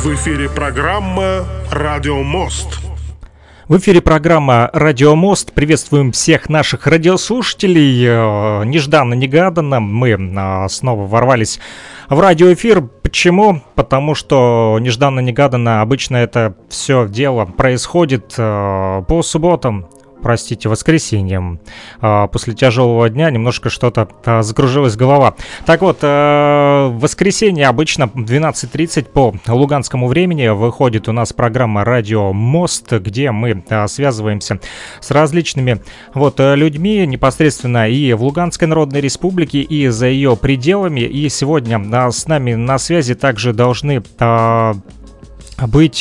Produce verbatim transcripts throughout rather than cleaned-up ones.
В эфире программа «Радио Мост». В эфире программа «Радио Мост». Приветствуем всех наших радиослушателей. Нежданно-негаданно мы снова ворвались в радиоэфир. Почему? Потому что нежданно-негаданно обычно это все дело происходит по субботам. Простите, воскресеньем. После тяжелого дня немножко что-то закружилась голова. Так вот, в воскресенье обычно в двенадцать тридцать по луганскому времени выходит у нас программа «Радио Мост», где мы связываемся с различными вот людьми непосредственно и в Луганской Народной Республике, и за ее пределами. И сегодня с нами на связи также должны быть...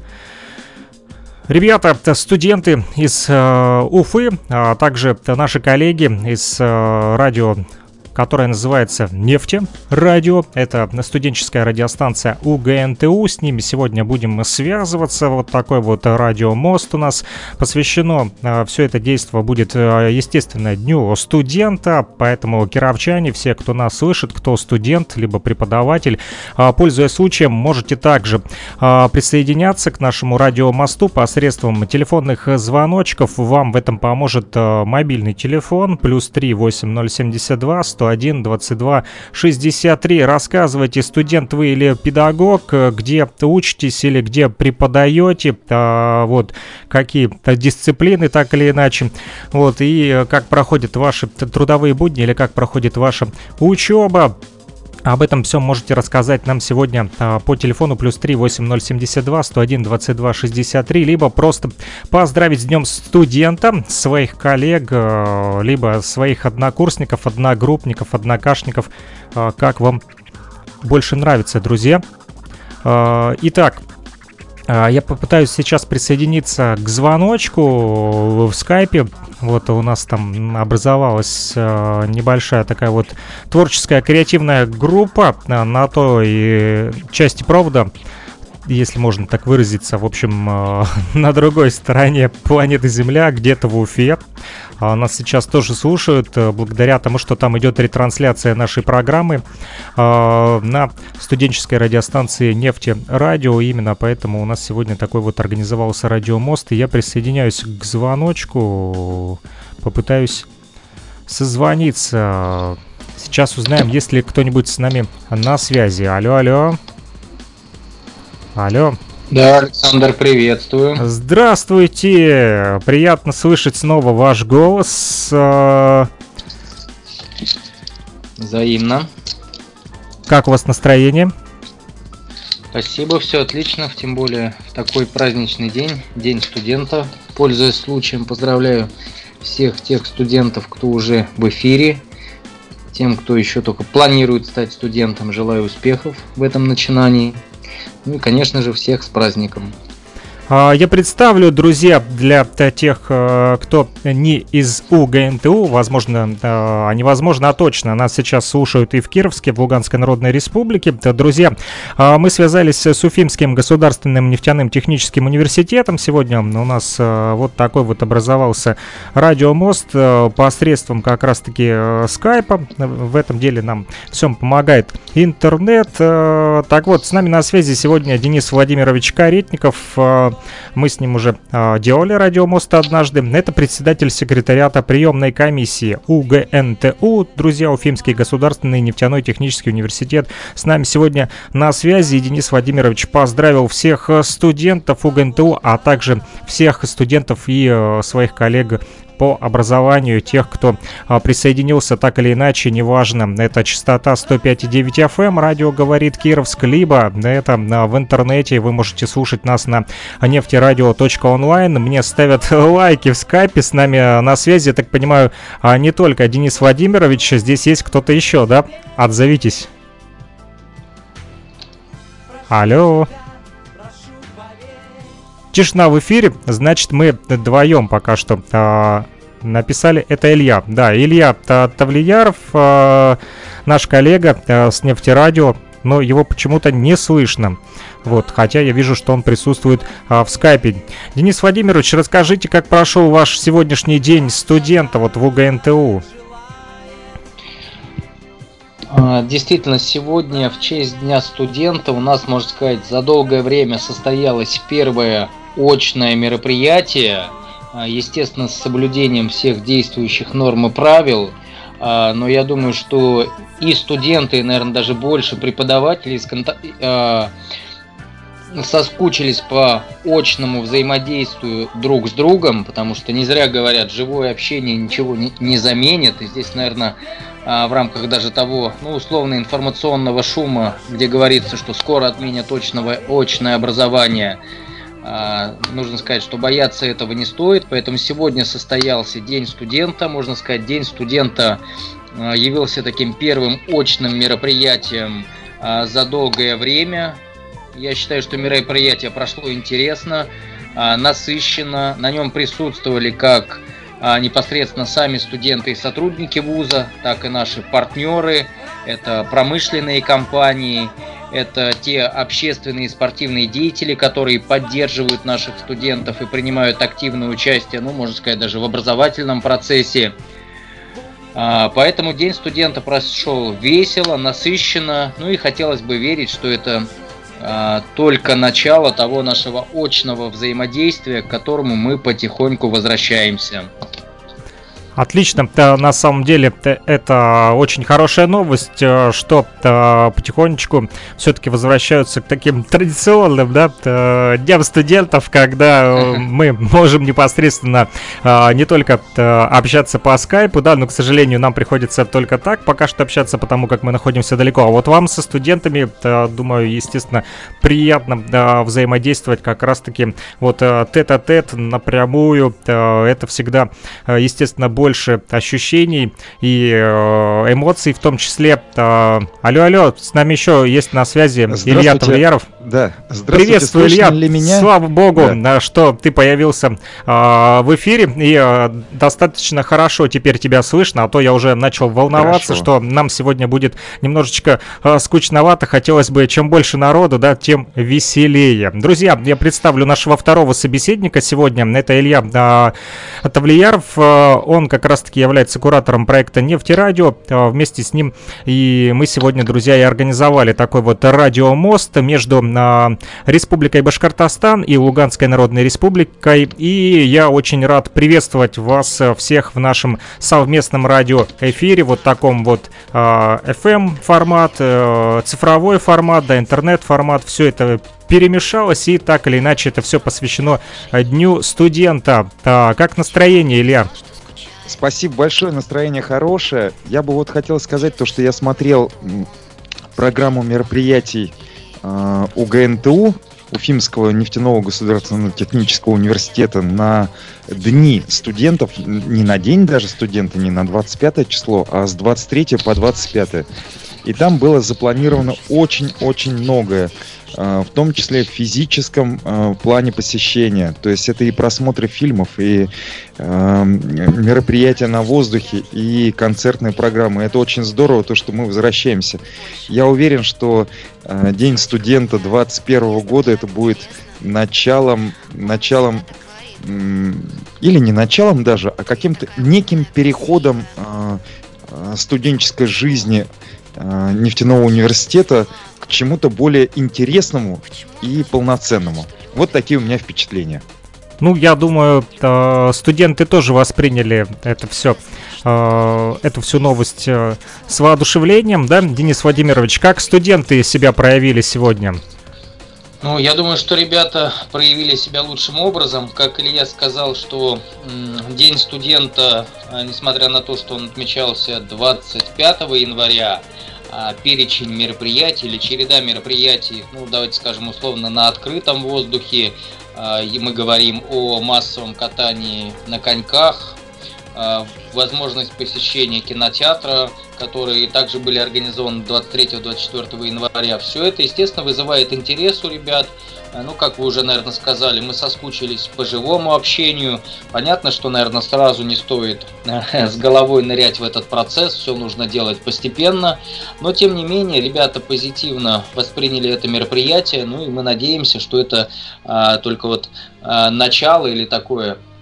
Ребята, студенты из э, Уфы, а также наши коллеги из э, радио, которая называется «Нефти радио». Это студенческая радиостанция УГНТУ. С ними сегодня будем связываться. Вот такой вот радиомост у нас посвящено. Все это действо будет, естественно, Дню студента. Поэтому, кировчане, все, кто нас слышит, кто студент, либо преподаватель, пользуясь случаем, можете также присоединяться к нашему радиомосту посредством телефонных звоночков. Вам в этом поможет мобильный телефон плюс три восемь ноль семь два сто один двадцать два шестьдесят три. Рассказывайте, студент вы или педагог, где учитесь или где преподаете, а, вот какие-то дисциплины, так или иначе, вот, и как проходят ваши трудовые будни или как проходит ваша учеба. Об этом все можете рассказать нам сегодня а, по телефону плюс три восемь ноль семь два сто один двадцать два шестьдесят три, либо просто поздравить с Днем студента своих коллег, а, либо своих однокурсников, одногруппников, однокашников, а, как вам больше нравится, друзья. А, итак, я попытаюсь сейчас присоединиться к звоночку в скайпе. Вот у нас там образовалась э, небольшая такая вот творческая креативная группа на, на той части провода, если можно так выразиться, в общем, э, на другой стороне планеты Земля, где-то в Уфе. А нас сейчас тоже слушают, э, благодаря тому, что там идет ретрансляция нашей программы э, на студенческой радиостанции «Нефти радио». Именно поэтому у нас сегодня такой вот организовался радиомост. И я присоединяюсь к звоночку, попытаюсь созвониться. Сейчас узнаем, есть ли кто-нибудь с нами на связи. Алло, алло. Алло. Да, Александр, приветствую. Здравствуйте. Приятно слышать снова ваш голос. Взаимно. Как у вас настроение? Спасибо, все отлично, тем более в такой праздничный день, День студента. Пользуясь случаем, поздравляю всех тех студентов, кто уже в эфире. Тем, кто еще только планирует стать студентом, желаю успехов в этом начинании. Ну и, конечно же, всех с праздником. Я представлю, друзья, для тех, кто не из УГНТУ, возможно, а не возможно, а точно, нас сейчас слушают и в Кировске, в Луганской Народной Республике. Друзья, мы связались с Уфимским государственным нефтяным техническим университетом. Сегодня у нас вот такой вот образовался радиомост посредством как раз-таки скайпа. В этом деле нам всем помогает интернет. Так вот, с нами на связи сегодня Денис Владимирович Каретников. Мы с ним уже э, делали радиомост однажды. Это председатель секретариата приемной комиссии УГНТУ. Друзья, Уфимский государственный нефтяной технический университет с нами сегодня на связи. И Денис Владимирович поздравил всех студентов УГНТУ, а также всех студентов и э, своих коллег по образованию, тех, кто а, присоединился так или иначе, неважно, это частота сто пять и девять эф эм, радио говорит Кировск, либо это а, в интернете, вы можете слушать нас на нефтерадио точка онлайн. Мне ставят лайки в скайпе, с нами на связи, я так понимаю, а, не только Денис Владимирович, здесь есть кто-то еще, да? Отзовитесь. Алло. Тишина в эфире, значит, мы вдвоем пока что а, написали. Это Илья. Да, Илья Тавлияров, а, наш коллега а, с нефтерадио, но его почему-то не слышно. Вот, хотя я вижу, что он присутствует а, в скайпе. Денис Владимирович, расскажите, как прошел ваш сегодняшний день студента вот в УГНТУ? А, Действительно, сегодня в честь Дня студента у нас, можно сказать, за долгое время состоялось первое очное мероприятие, а, естественно, с соблюдением всех действующих норм и правил. А, Но я думаю, что и студенты, и, наверное, даже больше преподавателей сконта- а, соскучились по очному взаимодействию друг с другом, потому что не зря говорят, живое общение ничего не, не заменит. И здесь, наверное, в рамках даже того, ну, условно, информационного шума, где говорится, что скоро отменят очного, очное образование, нужно сказать, что бояться этого не стоит. Поэтому сегодня состоялся День студента. Можно сказать, День студента явился таким первым очным мероприятием за долгое время. Я считаю, что мероприятие прошло интересно, насыщенно. На нем присутствовали как непосредственно сами студенты и сотрудники вуза, так и наши партнеры. Это промышленные компании, это те общественные и спортивные деятели, которые поддерживают наших студентов и принимают активное участие, ну, можно сказать, даже в образовательном процессе. Поэтому День студента прошел весело, насыщенно. Ну и хотелось бы верить, что это только начало того нашего очного взаимодействия, к которому мы потихоньку возвращаемся. Отлично, на самом деле это очень хорошая новость, что потихонечку все-таки возвращаются к таким традиционным, да, дням студентов, когда мы можем непосредственно не только общаться по скайпу, да, но, к сожалению, нам приходится только так пока что общаться, потому как мы находимся далеко. А вот вам со студентами, думаю, естественно, приятно взаимодействовать как раз-таки вот тет-а-тет напрямую. Это всегда, естественно, больше больше ощущений и э, эмоций в том числе. Э, алло, алло, с нами еще есть на связи Илья Тавлияров. Да, здравствуйте. Приветствую, Илья. Ли меня? Слава богу, да. что ты появился э, в эфире, и э, достаточно хорошо теперь тебя слышно, а то я уже начал волноваться, хорошо. Что нам сегодня будет немножечко э, скучновато. Хотелось бы, чем больше народу, да, тем веселее. Друзья, я представлю нашего второго собеседника сегодня. Это Илья э, Тавлияров. Э, он как раз-таки является куратором проекта «Нефтерадио». Э, вместе с ним и мы сегодня, друзья, и организовали такой вот радиомост между Республикой Башкортостан и Луганской Народной Республикой. И я очень рад приветствовать вас всех в нашем совместном радиоэфире, вот таком вот э, эф эм-формат, э, цифровой формат, да, интернет-формат, все это перемешалось, и так или иначе это все посвящено Дню студента. А, как настроение, Илья? Спасибо большое, настроение хорошее. Я бы вот хотел сказать то, что я смотрел программу мероприятий у гэ эн тэ у, Уфимского нефтяного государственного технического университета, на дни студентов, не на день даже студента, не на двадцать пятое число, а с двадцать третьего по двадцать пятое. И там было запланировано очень-очень многое, в том числе в физическом плане посещения. То есть это и просмотры фильмов, и мероприятия на воздухе, и концертные программы. Это очень здорово, то, что мы возвращаемся. Я уверен, что День студента двадцать первого года это будет началом, началом или не началом даже, а каким-то неким переходом студенческой жизни нефтяного университета к чему-то более интересному и полноценному. Вот такие у меня впечатления. Ну, я думаю, студенты тоже восприняли это все, эту всю новость с воодушевлением, да, Денис Владимирович? Как студенты себя проявили сегодня? Ну, я думаю, что ребята проявили себя лучшим образом. Как Илья сказал, что м, День студента, несмотря на то, что он отмечался двадцать пятого января, а перечень мероприятий или череда мероприятий, ну, давайте скажем условно, на открытом воздухе, а, и мы говорим о массовом катании на коньках, а, возможность посещения кинотеатра, которые также были организованы двадцать третьего — двадцать четвёртого января. Все это, естественно, вызывает интерес у ребят. Ну, как вы уже, наверное, сказали, мы соскучились по живому общению. Понятно, что, наверное, сразу не стоит с головой нырять в этот процесс, все нужно делать постепенно. Но, тем не менее, ребята позитивно восприняли это мероприятие. Ну, и мы надеемся, что это а, только вот а, начало или такое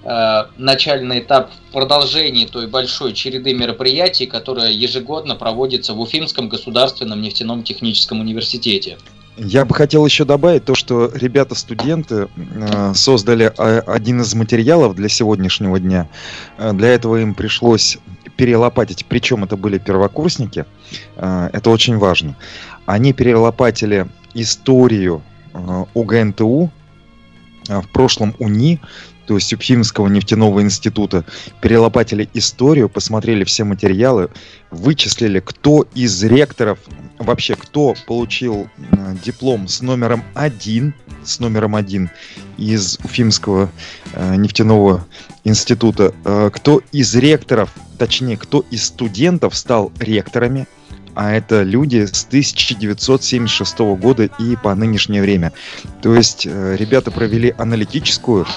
начальный этап в продолжении той большой череды мероприятий, которая ежегодно проводится в Уфимском государственном нефтяном техническом университете. Я бы хотел еще добавить то, что ребята-студенты э, создали э, один из материалов для сегодняшнего дня. Э, для этого им пришлось перелопатить, причем это были первокурсники, э, это очень важно. Они перелопатили историю э, УГНТУ, э, в прошлом УНИ, то есть Уфимского нефтяного института, перелопатили историю, посмотрели все материалы, вычислили, кто из ректоров, вообще кто получил э, диплом с номером один, с номером один из Уфимского э, нефтяного института, э, кто из ректоров, точнее, кто из студентов стал ректорами, а это люди с тысяча девятьсот семьдесят шестого года и по нынешнее время. То есть э, ребята провели аналитическую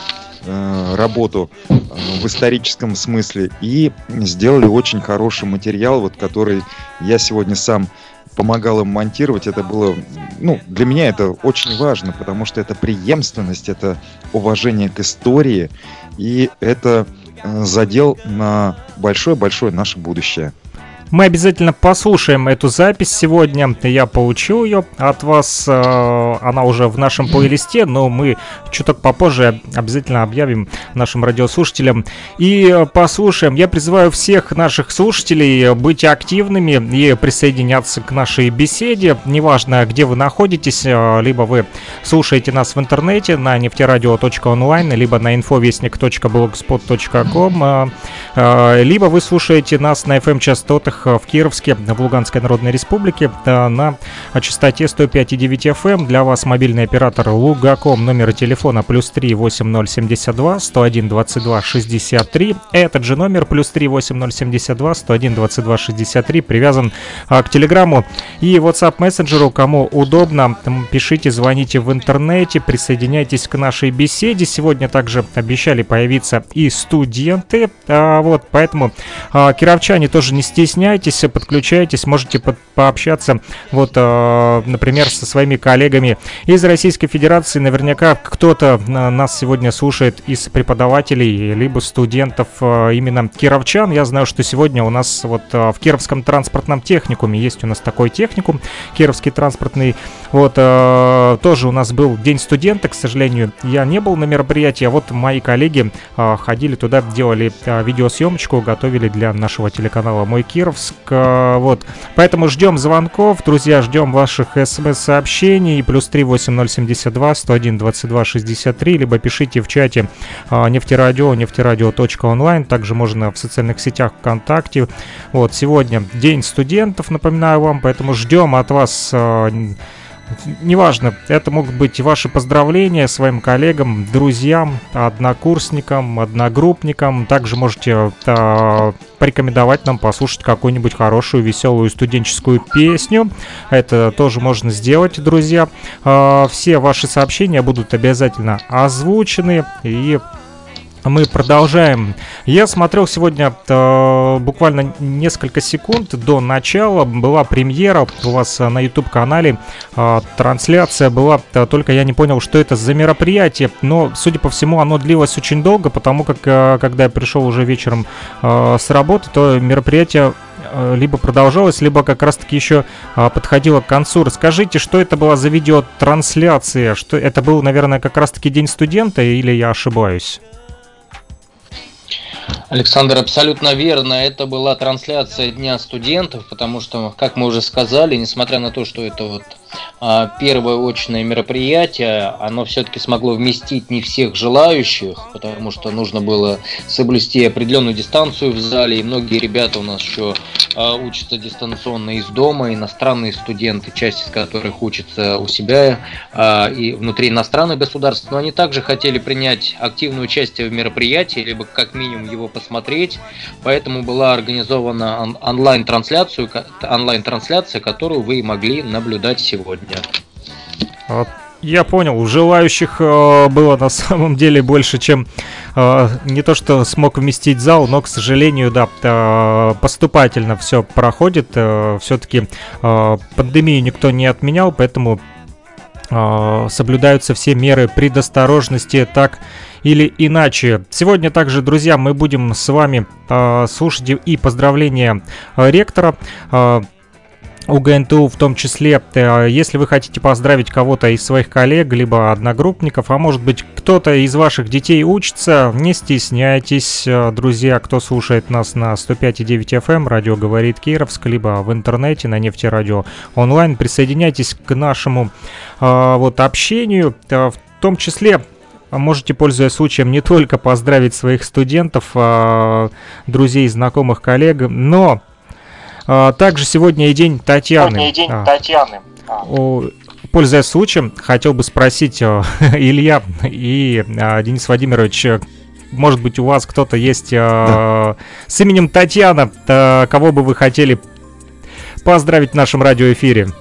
работу в историческом смысле и сделали очень хороший материал, вот, который я сегодня сам помогал им монтировать. Это было, ну, для меня это очень важно, потому что это преемственность, это уважение к истории, и это задел на большое-большое наше будущее. Мы обязательно послушаем эту запись сегодня. Я получил ее от вас. Она уже в нашем плейлисте, но мы чуток попозже обязательно объявим нашим радиослушателям. И послушаем. Я призываю всех наших слушателей быть активными и присоединяться к нашей беседе. Неважно, где вы находитесь, либо вы слушаете нас в интернете на нефтерадио точка онлайн, либо на инфовестник точка блогспот точка ком, либо вы слушаете нас на эф эм-частотах в Кировске, в Луганской Народной Республике на частоте сто пять и девять эф эм. Для вас мобильный оператор Лугаком, номер телефона плюс три восемь ноль семьдесят два сто один двадцать два шестьдесят три. Этот же номер плюс три восемь ноль семьдесят два сто один двадцать два шестьдесят три привязан а, к Телеграмму и WhatsApp мессенджеру. Кому удобно, пишите, звоните в интернете, присоединяйтесь к нашей беседе. Сегодня также обещали появиться и студенты, а, вот, поэтому а, кировчане тоже не стесняйтесь. Подключайтесь, можете по пообщаться, вот, э, например, со своими коллегами из Российской Федерации. Наверняка кто-то нас сегодня слушает из преподавателей, либо студентов э, именно кировчан. Я знаю, что сегодня у нас вот э, в Кировском транспортном техникуме есть у нас такой техникум, Кировский транспортный. Вот, э, тоже у нас был День студента, к сожалению, я не был на мероприятии, а вот мои коллеги э, ходили туда, делали э, видеосъемочку, готовили для нашего телеканала «Мой Кировск». Вот, поэтому ждем звонков, друзья, ждем ваших смс-сообщений, плюс три восемь ноль семьдесят два сто один двадцать два шестьдесят три, либо пишите в чате а, нефтерадио, нефтерадио точка онлайн, также можно в социальных сетях ВКонтакте. Вот, сегодня День студентов, напоминаю вам, поэтому ждем от вас... А, неважно, это могут быть ваши поздравления своим коллегам, друзьям, однокурсникам, одногруппникам. Также можете а, порекомендовать нам послушать какую-нибудь хорошую, веселую студенческую песню. Это тоже можно сделать, друзья. А, все ваши сообщения будут обязательно озвучены, и мы продолжаем. Я смотрел сегодня э, буквально несколько секунд до начала. Была премьера у вас на YouTube-канале. Э, трансляция была, э, только я не понял, что это за мероприятие. Но, судя по всему, оно длилось очень долго, потому как, э, когда я пришел уже вечером э, с работы, то мероприятие э, либо продолжалось, либо как раз-таки еще э, подходило к концу. Расскажите, что это была за видеотрансляция? Что это был, наверное, как раз-таки День студента, или я ошибаюсь? Александр, абсолютно верно. Это была трансляция Дня студентов, потому что, как мы уже сказали, несмотря на то, что это вот а, первое очное мероприятие, оно все-таки смогло вместить не всех желающих, потому что нужно было соблюсти определенную дистанцию в зале, и многие ребята у нас еще а, учатся дистанционно из дома, иностранные студенты, часть из которых учатся у себя а, и внутри иностранных государств, но они также хотели принять активное участие в мероприятии, либо как минимум его посмотреть, поэтому была организована он- онлайн-трансляция, онлайн-трансляция, которую вы могли наблюдать сегодня. Вот. Я понял, желающих э, было на самом деле больше, чем э, не то, что смог вместить зал, но, к сожалению, да, э, поступательно все проходит. Э, все-таки э, пандемию никто не отменял, поэтому э, соблюдаются все меры предосторожности, так или иначе. Сегодня также, друзья, мы будем с вами э, слушать и поздравления э, ректора э, УГНТУ, в том числе, если вы хотите поздравить кого-то из своих коллег, либо одногруппников, а может быть кто-то из ваших детей учится, не стесняйтесь, друзья, кто слушает нас на сто пять и девять эф эм, радио говорит Кировск, либо в интернете на Нефтерадио онлайн, присоединяйтесь к нашему э, вот общению, в том числе. Можете, пользуясь случаем, не только поздравить своих студентов, э, друзей, знакомых, коллег, но А, также сегодня и день Татьяны. Сегодня и день а, Татьяны. О, пользуясь случаем, хотел бы спросить, о, Илья и а, Денис Владимирович, может быть, у вас кто-то есть а, да. с именем Татьяна, а, кого бы вы хотели поздравить в нашем радиоэфире?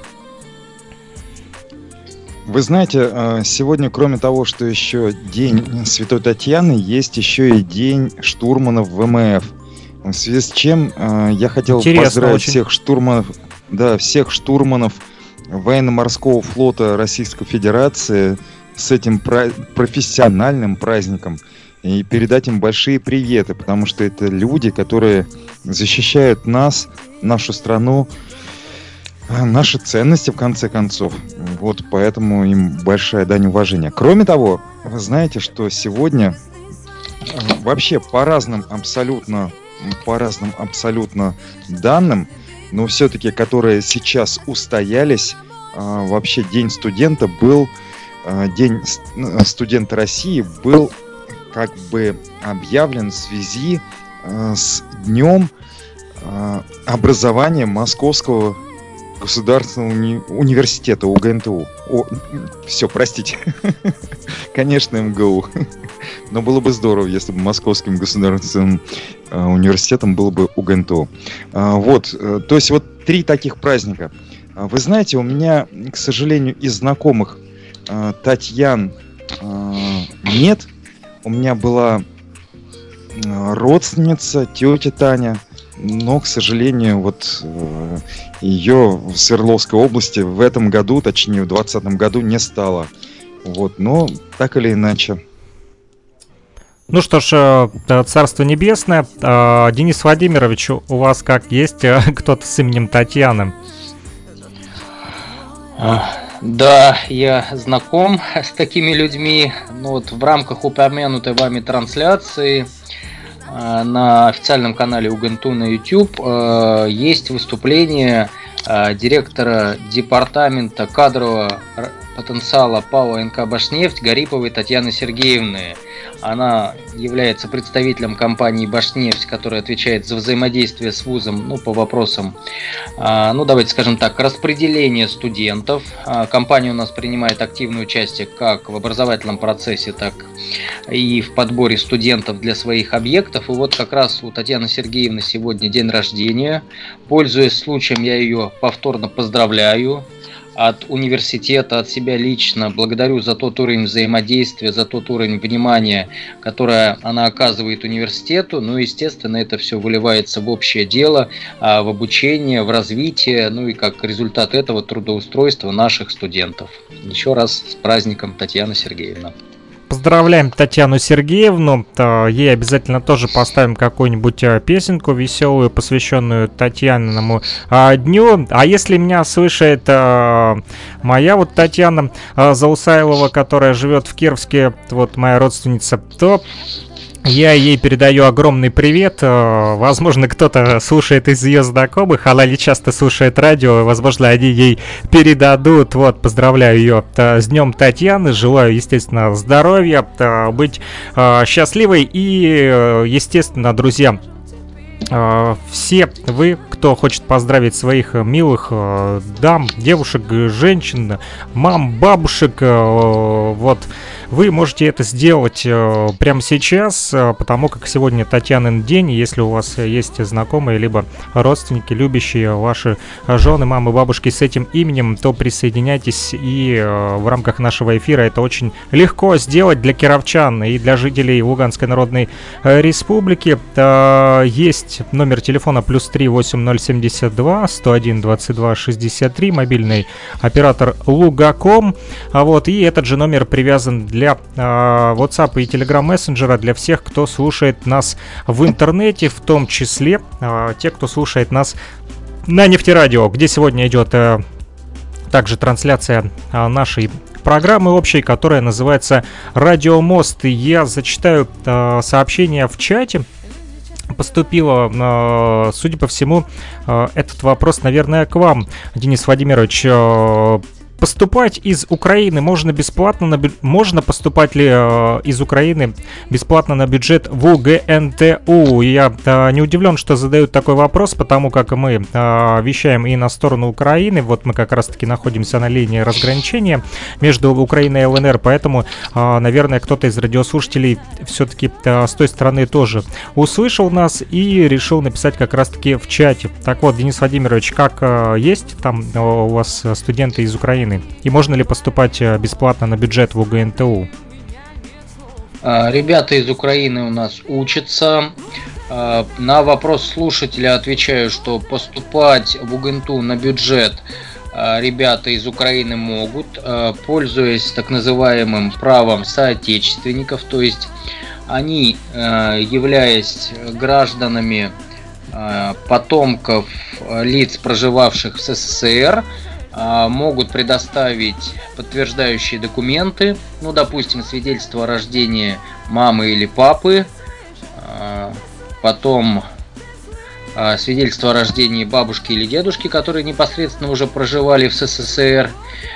Вы знаете, сегодня, кроме того, что еще день Святой Татьяны, есть еще и день штурманов ВМФ. В связи с чем э, я хотел Интересно поздравить очень. всех штурманов, да, всех штурманов военно-морского флота Российской Федерации с этим про- профессиональным праздником и передать им большие приветы, потому что это люди, которые защищают нас, нашу страну, наши ценности, в конце концов. Вот поэтому им большая дань уважения. Кроме того, вы знаете, что сегодня вообще по разным абсолютно по разным абсолютно данным, но все-таки, которые сейчас устоялись, а, вообще День студента был, а, День студента России был как бы объявлен в связи а, с днем а, образования Московского государственного уни- университета УГНТУ. О, все, простите. Конечно, эм гэ у. Но было бы здорово, если бы Московским государственным э, университетом был бы УГНТУ. А, вот, э, то есть вот три таких праздника. А, вы знаете, у меня, к сожалению, из знакомых э, Татьян э, нет. У меня была э, родственница, тетя Таня, но, к сожалению, вот э, ее в Свердловской области в этом году, точнее в двадцатом году, не стало. Вот, но так или иначе. Ну что ж, Царство Небесное. Денис Владимирович, у вас как, есть кто-то с именем Татьяны? Да, я знаком с такими людьми. Ну, вот в рамках упомянутой вами трансляции на официальном канале УГНТУ на YouTube есть выступление директора департамента кадрового потенциала ПАО эн ка «Башнефть» Гариповой Татьяны Сергеевны. Она является представителем компании «Башнефть», которая отвечает за взаимодействие с вузом, ну, по вопросам, ну, давайте скажем так, распределения студентов. Компания у нас принимает активное участие как в образовательном процессе, так и в подборе студентов для своих объектов. И вот как раз у Татьяны Сергеевны сегодня день рождения. Пользуясь случаем, я ее повторно поздравляю. От университета, от себя лично благодарю за тот уровень взаимодействия, за тот уровень внимания, которое она оказывает университету. Ну, естественно, это все выливается в общее дело, в обучение, в развитие, ну и как результат этого трудоустройства наших студентов. Еще раз с праздником, Татьяна Сергеевна. Поздравляем Татьяну Сергеевну. Ей обязательно тоже поставим какую-нибудь песенку веселую, посвященную Татьяниному дню. А если меня слышит моя вот Татьяна Заусайлова, которая живет в Кировске, вот моя родственница, то я ей передаю огромный привет. Возможно, кто-то слушает из ее знакомых. Она не часто слушает радио. Возможно, они ей передадут. Вот, поздравляю ее с днем Татьяны. Желаю, естественно, здоровья, быть счастливой. И, естественно, друзья, все вы, кто хочет поздравить своих милых дам, девушек, женщин, мам, бабушек, вот, вы можете это сделать прямо сейчас, потому как сегодня Татьянин день. Если у вас есть знакомые, либо родственники, любящие ваши жены, мамы, бабушки с этим именем, то присоединяйтесь. И в рамках нашего эфира это очень легко сделать для кировчан и для жителей Луганской Народной Республики. Есть номер телефона плюс три восемь ноль семьдесят два сто один двадцать два шестьдесят три, мобильный оператор Лугаком. Вот, и этот же номер привязан для для э, WhatsApp и Telegram мессенджера для всех, кто слушает нас в интернете, в том числе э, те, кто слушает нас на Нефтерадио, где сегодня идет э, также трансляция э, нашей программы общей, которая называется «Радио Мост». И я зачитаю э, сообщение в чате. Поступило, э, судя по всему, э, этот вопрос, наверное, к вам, Денис Владимирович. Э, Поступать из Украины можно бесплатно, на бю... можно поступать ли э, из Украины бесплатно на бюджет в УГНТУ? Я э, не удивлен, что задают такой вопрос, потому как мы э, вещаем и на сторону Украины. Вот мы как раз-таки находимся на линии разграничения между Украиной и ЛНР, поэтому, э, наверное, кто-то из радиослушателей все-таки э, с той стороны тоже услышал нас и решил написать как раз-таки в чате. Так вот, Денис Владимирович, как э, есть там э, у вас студенты из Украины? И можно ли поступать бесплатно на бюджет в УГНТУ? Ребята из Украины у нас учатся. На вопрос слушателя отвечаю, что поступать в УГНТУ на бюджет ребята из Украины могут, пользуясь так называемым правом соотечественников, то есть они, являясь гражданами потомков лиц, проживавших в СССР, могут предоставить подтверждающие документы, ну, допустим, свидетельство о рождении мамы или папы, потом свидетельство о рождении бабушки или дедушки, которые непосредственно уже проживали в СССР,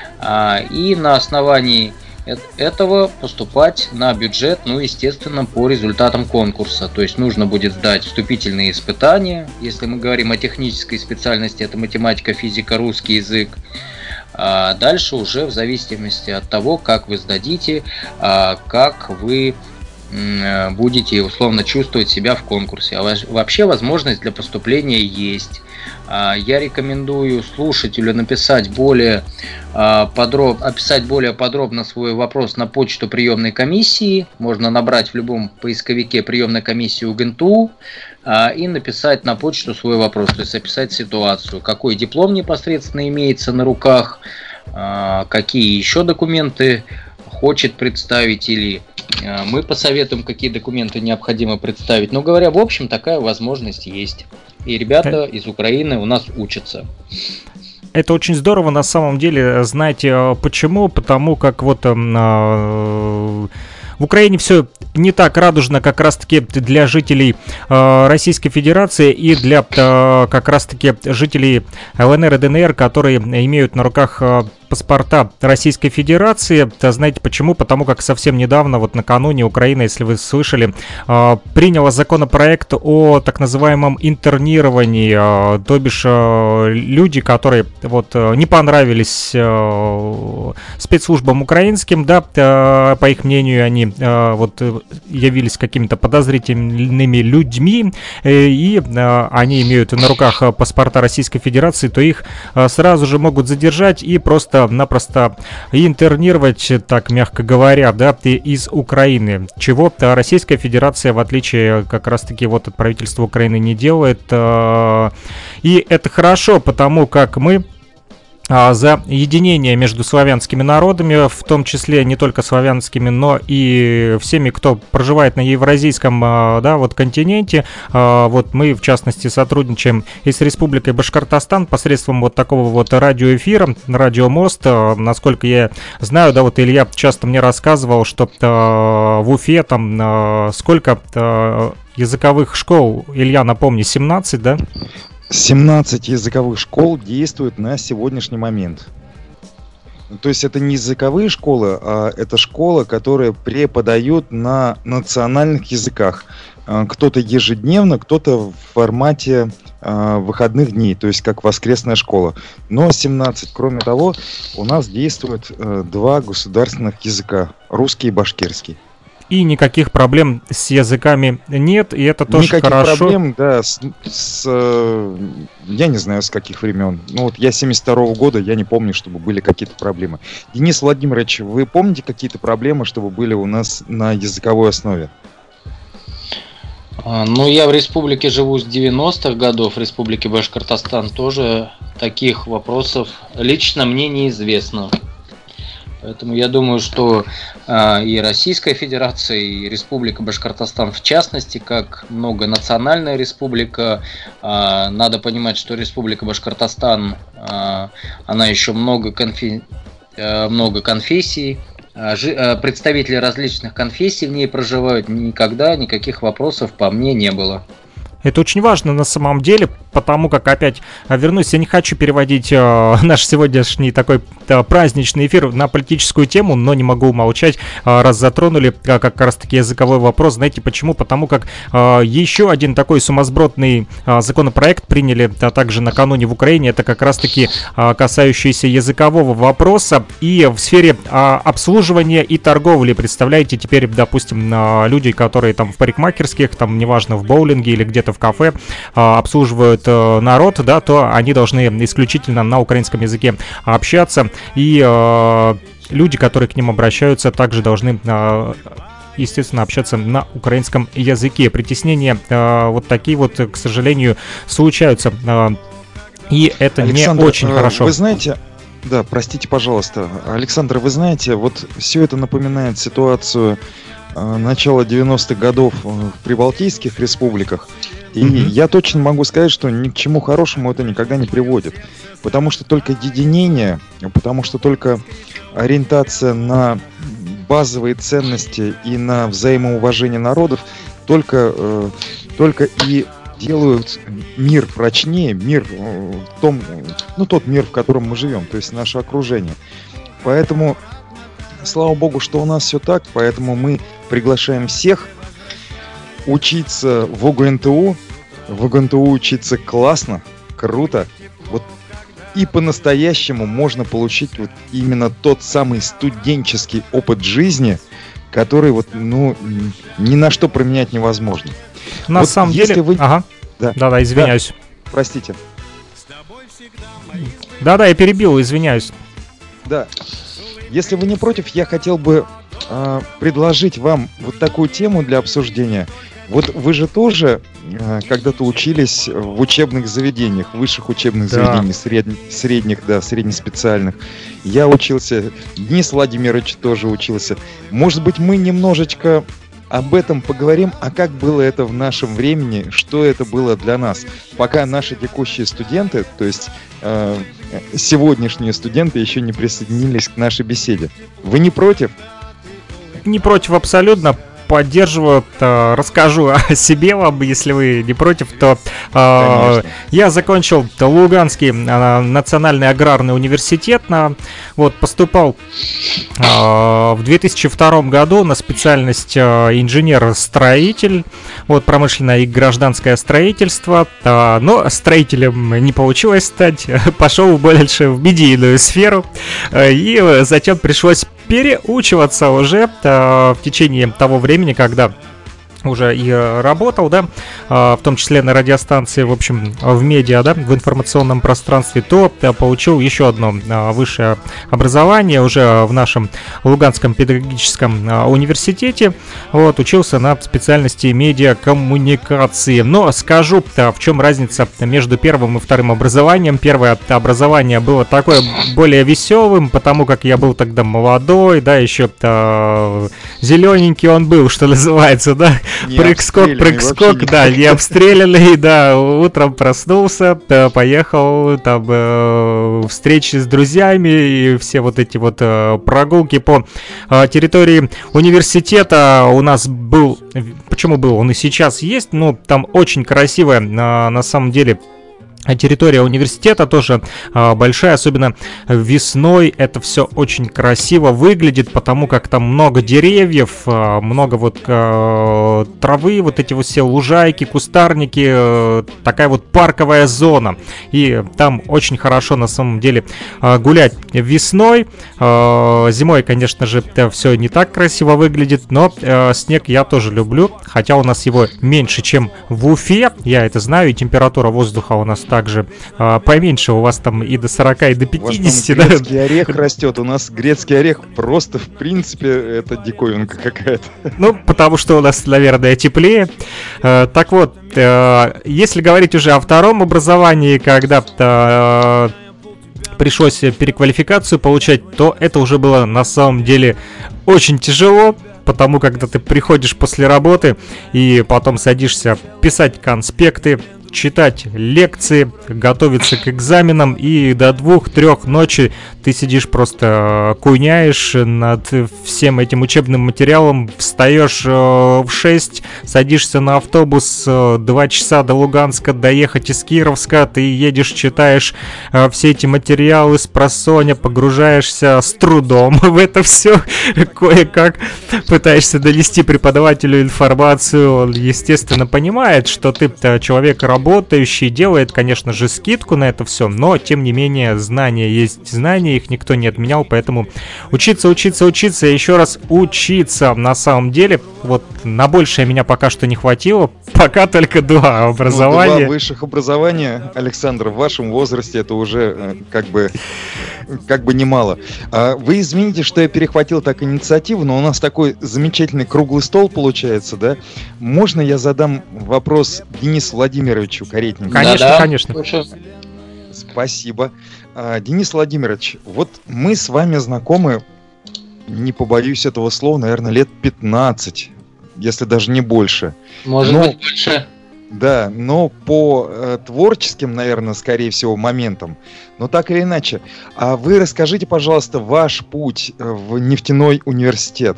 и на основании этого поступать на бюджет, ну, естественно, по результатам конкурса. То есть нужно будет сдать вступительные испытания, если мы говорим о технической специальности, это математика, физика, русский язык. А дальше уже в зависимости от того, как вы сдадите, как вы будете условно чувствовать себя в конкурсе. А вообще возможность для поступления есть. Я рекомендую слушателю написать более подробно, описать более подробно свой вопрос на почту приемной комиссии. Можно набрать в любом поисковике приемной комиссии УГНТУ и написать на почту свой вопрос, то есть описать ситуацию, какой диплом непосредственно имеется на руках, какие еще документы хочет представить, или мы посоветуем, какие документы необходимо представить. Но говоря в общем, такая возможность есть. И ребята из Украины у нас учатся. Это очень здорово, на самом деле. Знаете почему? Потому как вот э, в Украине все не так радужно как раз-таки для жителей э, Российской Федерации и для э, как раз-таки жителей ЛНР и ДНР, которые имеют на руках э, паспорта Российской Федерации. Знаете почему? Потому как совсем недавно, вот накануне, Украина, если вы слышали, э, приняла законопроект о так называемом интернировании, э, то бишь э, люди, которые вот э, не понравились э, спецслужбам украинским, да, э, по их мнению, они э, вот явились какими-то подозрительными людьми, э, и э, они имеют на руках паспорта Российской Федерации, то их э, сразу же могут задержать и просто-напросто интернировать, так мягко говоря, да, из Украины. Чего-то Российская Федерация, в отличие как раз-таки вот от правительства Украины, не делает. Э, и это хорошо, потому как мы за единение между славянскими народами, в том числе не только славянскими, но и всеми, кто проживает на евразийском, да, вот континенте. Вот мы, в частности, сотрудничаем и с Республикой Башкортостан посредством вот такого вот радиоэфира, Радио Мост. Насколько я знаю, да, вот Илья часто мне рассказывал, что в Уфе там сколько языковых школ, Илья, напомни, семнадцать, да? семнадцать языковых школ действуют на сегодняшний момент. То есть это не языковые школы, а это школы, которые преподают на национальных языках. Кто-то ежедневно, кто-то в формате э, выходных дней, то есть как воскресная школа. Но семнадцать. Кроме того, у нас действуют э, два государственных языка, русский и башкирский. И никаких проблем с языками нет, и это тоже никаких хорошо. Никаких проблем, да, с, с, я не знаю, с каких времен. Ну вот я семьдесят второго года, я не помню, чтобы были какие-то проблемы. Денис Владимирович, вы помните какие-то проблемы, чтобы были у нас на языковой основе? Ну, я в республике живу с девяностых годов, в республике Башкортостан тоже таких вопросов лично мне неизвестно. Поэтому я думаю, что э, и Российская Федерация, и Республика Башкортостан в частности, как многонациональная республика, э, надо понимать, что Республика Башкортостан, э, она еще много, конфи... э, много конфессий, э, жи... э, представители различных конфессий в ней проживают, никогда никаких вопросов по мне не было. Это очень важно на самом деле, потому как, опять вернусь, я не хочу переводить э, наш сегодняшний такой э, праздничный эфир на политическую тему, но не могу умолчать, э, раз затронули э, как раз-таки языковой вопрос. Знаете почему? Потому как э, еще один такой сумасбродный э, законопроект приняли э, также накануне в Украине, это как раз-таки э, касающийся языкового вопроса и в сфере э, обслуживания и торговли. Представляете, теперь, допустим, э, люди, которые там в парикмахерских, там, неважно, в боулинге или где-то в кафе э, обслуживают э, народ, да, то они должны исключительно на украинском языке общаться, и э, люди, которые к ним обращаются, также должны э, естественно, общаться на украинском языке. Притеснения э, вот такие вот, к сожалению, случаются, э, и это Александр, не очень э, хорошо. Вы знаете, да, простите, пожалуйста, Александр, вы знаете, вот все это напоминает ситуацию э, начала девяностых годов в прибалтийских республиках. И mm-hmm. я точно могу сказать, что ни к чему хорошему это никогда не приводит. Потому что только единение, потому что только ориентация на базовые ценности и на взаимоуважение народов только, э, только и делают мир прочнее, мир э, в том, ну, тот мир, в котором мы живем, то есть наше окружение. Поэтому, слава богу, что у нас все так, поэтому мы приглашаем всех учиться в УГНТУ. В УГНТУ учиться классно, круто. Вот и по-настоящему можно получить вот именно тот самый студенческий опыт жизни, который вот, ну, ни на что променять невозможно. На вот самом если деле... Вы... Ага. Да. Да-да, извиняюсь. Да. Простите. Да-да, я перебил, извиняюсь. Да. Если вы не против, я хотел бы э, предложить вам вот такую тему для обсуждения. Вот вы же тоже э, когда-то учились в учебных заведениях, высших учебных да. заведениях, сред... средних, да, среднеспециальных. Я учился, Денис Владимирович тоже учился. Может быть, мы немножечко об этом поговорим, а как было это в нашем времени, что это было для нас. Пока наши текущие студенты, то есть э, сегодняшние студенты еще не присоединились к нашей беседе. Вы не против? Не против абсолютно. Поддерживаю, то расскажу о себе вам, если вы не против, то э, я закончил Луганский э, национальный аграрный университет, на, вот, поступал э, в две тысячи втором году на специальность э, инженер-строитель, вот, промышленное и гражданское строительство, э, но строителем не получилось стать, пошел больше в медийную сферу, э, и затем пришлось переучиваться уже э, в течение того времени, когда уже и работал, да, в том числе на радиостанции, в общем, в медиа, да, в информационном пространстве, то получил еще одно высшее образование уже в нашем Луганском педагогическом университете. Вот, учился на специальности медиакоммуникации. Но скажу, в чем разница между первым и вторым образованием. Первое образование было такое более веселым, потому как я был тогда молодой, да, еще зелененький он был, что называется, да. Прыг-скок, прыг-скок, да, не обстрелянный, да, утром проснулся, да, поехал, там, э, встречи с друзьями и все вот эти вот э, прогулки по э, территории университета у нас был, почему был, он и сейчас есть, но там очень красивая, э, на самом деле, территория университета тоже а, большая, особенно весной это все очень красиво выглядит, потому как там много деревьев, а, много вот а, травы, вот эти вот все лужайки, кустарники, а, такая вот парковая зона. И там очень хорошо на самом деле а, гулять весной. А, зимой, конечно же, все не так красиво выглядит, но а, снег я тоже люблю, хотя у нас его меньше, чем в Уфе, я это знаю, и температура воздуха у нас также а, поменьше, у вас там и до сорока, и до пятидесяти. У вас там грецкий да? орех растет, у нас грецкий орех просто, в принципе, это диковинка какая-то. Ну, потому что у нас, наверное, теплее. А, так вот, а, если говорить уже о втором образовании, когда-то... пришлось переквалификацию получать, то это уже было на самом деле очень тяжело, потому когда ты приходишь после работы и потом садишься писать конспекты, читать лекции, готовиться к экзаменам, и до двух-трех ночи ты сидишь просто куйняешь над всем этим учебным материалом, встаешь в шесть, садишься на автобус, два часа до Луганска доехать из Кировска, ты едешь, читаешь все эти материалы спросонья, погружаешься с трудом в это все, кое-как пытаешься донести преподавателю информацию, он, естественно, понимает, что ты человек работающий, работающий, делает, конечно же, скидку на это все, но, тем не менее, знания есть знания, их никто не отменял, поэтому учиться, учиться, учиться, и еще раз учиться, на самом деле, вот на большее меня пока что не хватило, пока только два образования. Ну, два высших образования, Александр, в вашем возрасте это уже как бы, как бы немало. Вы извините, что я перехватил так инициативу, но у нас такой замечательный круглый стол получается, да? Можно я задам вопрос Денису Владимировичу Каретникову? Конечно, да, да. конечно. Спасибо. А, Денис Владимирович, вот мы с вами знакомы, не побоюсь этого слова, наверное, лет пятнадцать, если даже не больше. Может но, быть, больше. Да, но по э, творческим, наверное, скорее всего, моментам. Но так или иначе. А вы расскажите, пожалуйста, ваш путь в нефтяной университет.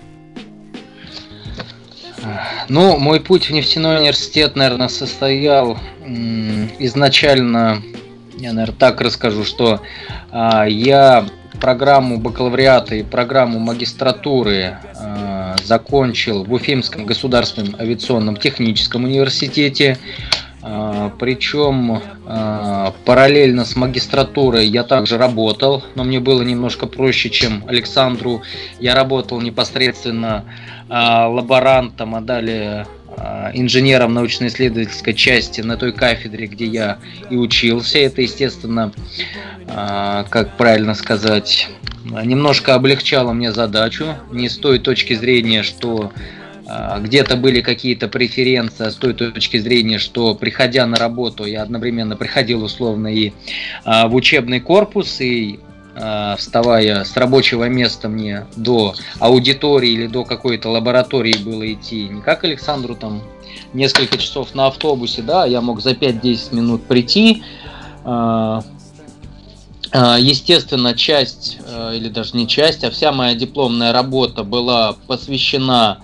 Ну, мой путь в нефтяной университет, наверное, состоял м, изначально, я, наверное, так расскажу, что а, я программу бакалавриата и программу магистратуры а, закончил в Уфимском государственном авиационном техническом университете. А, причем а, параллельно с магистратурой я также работал, но мне было немножко проще, чем Александру. Я работал непосредственно а, лаборантом, а далее а, инженером научно-исследовательской части на той кафедре, где я и учился. Это, естественно, а, как правильно сказать, немножко облегчало мне задачу, не с той точки зрения, что где-то были какие-то преференции, с той точки зрения, что, приходя на работу, я одновременно приходил условно и а, в учебный корпус, и а, вставая с рабочего места мне до аудитории или до какой-то лаборатории было идти не как Александру там несколько часов на автобусе, да, я мог за пять-десять минут прийти. А, а, естественно, часть, а, или даже не часть, а вся моя дипломная работа была посвящена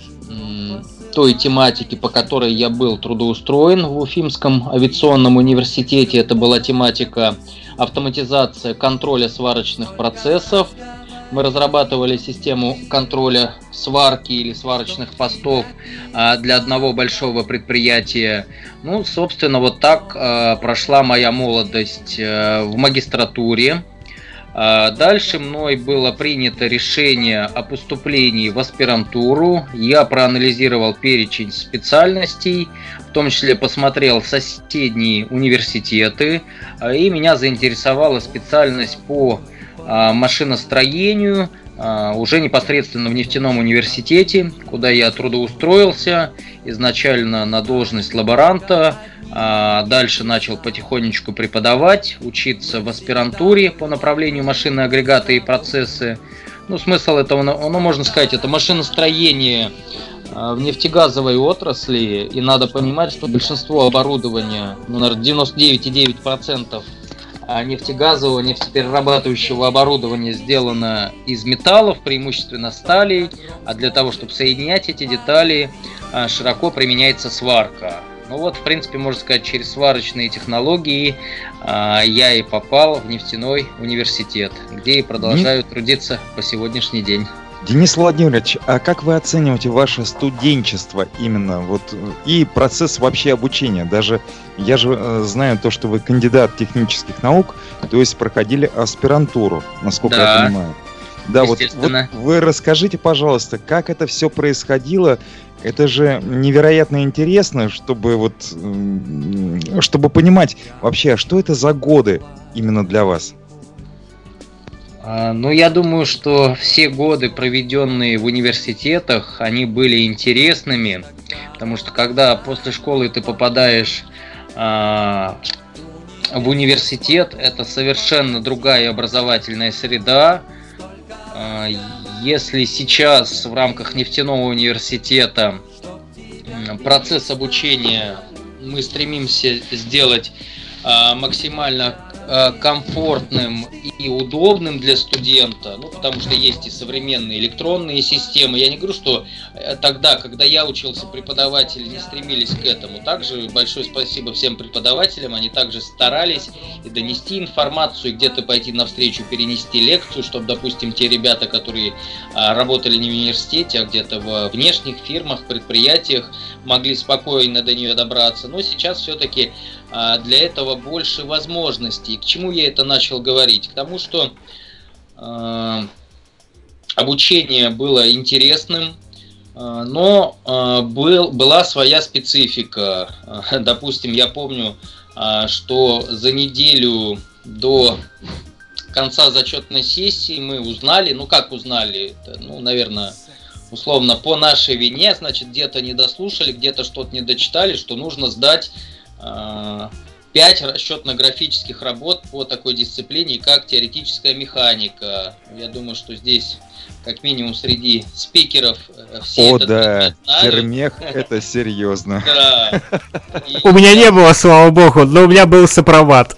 той тематике, по которой я был трудоустроен в Уфимском авиационном университете. Это была тематика автоматизация контроля сварочных процессов. Мы разрабатывали систему контроля сварки или сварочных постов для одного большого предприятия. Ну, собственно, вот так прошла моя молодость в магистратуре. Дальше мной было принято решение о поступлении в аспирантуру. Я проанализировал перечень специальностей, в том числе посмотрел соседние университеты, и меня заинтересовала специальность по машиностроению, уже непосредственно в нефтяном университете, куда я трудоустроился изначально на должность лаборанта. Дальше начал потихонечку преподавать, учиться в аспирантуре по направлению машины, агрегаты и процессы. Ну, смысл этого, ну, можно сказать, это машиностроение в нефтегазовой отрасли. И надо понимать, что большинство оборудования, ну, наверное, девяносто девять и девять десятых процента нефтегазового, нефтеперерабатывающего оборудования сделано из металлов, преимущественно сталей. А для того, чтобы соединять эти детали, широко применяется сварка. Ну вот, в принципе, можно сказать, через сварочные технологии а, я и попал в нефтяной университет, где и продолжаю Денис... трудиться по сегодняшний день. Денис Владимирович, а как вы оцениваете ваше студенчество именно, вот, и процесс вообще обучения? Даже я же э, знаю то, что вы кандидат технических наук, то есть проходили аспирантуру, насколько да. я понимаю. Да, вот, вот вы расскажите, пожалуйста, как это все происходило. Это же невероятно интересно, чтобы вот, чтобы понимать вообще, что это за годы именно для вас. Ну, я думаю, что все годы, проведенные в университетах, они были интересными, потому что когда после школы ты попадаешь а, в университет. Это совершенно другая образовательная среда. Если сейчас в рамках нефтяного университета процесс обучения мы стремимся сделать максимально комфортным и удобным для студента, ну, потому что есть и современные электронные системы. Я не говорю, что тогда, когда я учился, преподаватели не стремились к этому. Также большое спасибо всем преподавателям, они также старались и донести информацию, где-то пойти навстречу, перенести лекцию, чтобы, допустим, те ребята, которые работали не в университете, а где-то в внешних фирмах, предприятиях, могли спокойно до нее добраться. Но сейчас все-таки для этого больше возможностей. К чему я это начал говорить? К тому, что э, обучение было интересным, э, но э, был, была своя специфика. Э, допустим, я помню, э, что за неделю до конца зачетной сессии мы узнали, ну как узнали, это, ну, наверное, условно по нашей вине, значит, где-то не дослушали, где-то что-то не дочитали, что нужно сдать пять расчетно-графических работ по такой дисциплине, как теоретическая механика. Я думаю, что здесь, как минимум, среди спикеров все О, это да, знали. термех, это серьезно. Да. У меня не было, слава богу, но у меня был сопромат.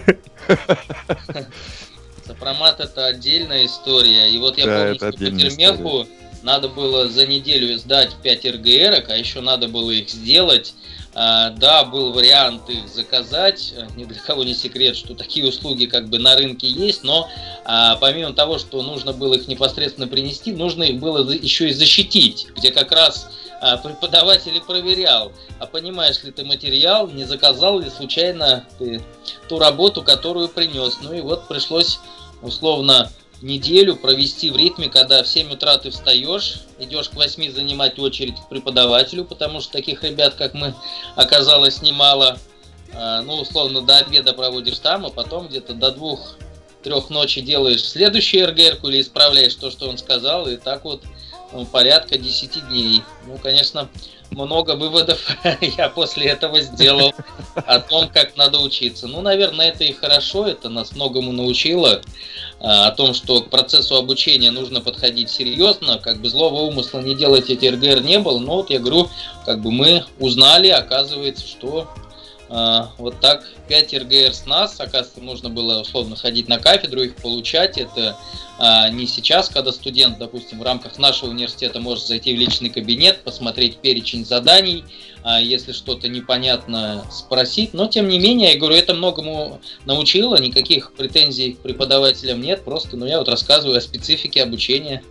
Сопромат — это отдельная история. И вот я Да, помню, это что по отдельная термеху надо было за неделю сдать пять эр гэ эрок, а еще надо было их сделать. А, да, был вариант их заказать, ни для кого не секрет, что такие услуги как бы на рынке есть, но а, помимо того, что нужно было их непосредственно принести, нужно их было еще и защитить, где как раз а, преподаватель и проверял, а понимаешь ли ты материал, не заказал ли случайно ты ту работу, которую принес. Ну и вот пришлось условно неделю провести в ритме, когда в семь утра ты встаешь, идешь к восьми занимать очередь к преподавателю, потому что таких ребят, как мы, оказалось немало. Ну, условно, до обеда проводишь там, а потом где-то до двух-трех ночи делаешь следующую эр гэ эрку или исправляешь то, что он сказал, и так вот ну, порядка десяти дней. Ну, конечно, много выводов я после этого сделал о том, как надо учиться. Ну, наверное, это и хорошо, это нас многому научило. О том, что к процессу обучения нужно подходить серьезно, как бы злого умысла не делать эти эр гэ эр не было, но вот я говорю, как бы мы узнали, оказывается, что э, вот так пять эр гэ эр с нас, оказывается, нужно было условно ходить на кафедру, их получать, это э, не сейчас, когда студент, допустим, в рамках нашего университета может зайти в личный кабинет, посмотреть перечень заданий, если что-то непонятно спросить, но тем не менее, я говорю, это многому научило, никаких претензий к преподавателям нет, просто, ну, я вот рассказываю о специфике обучения.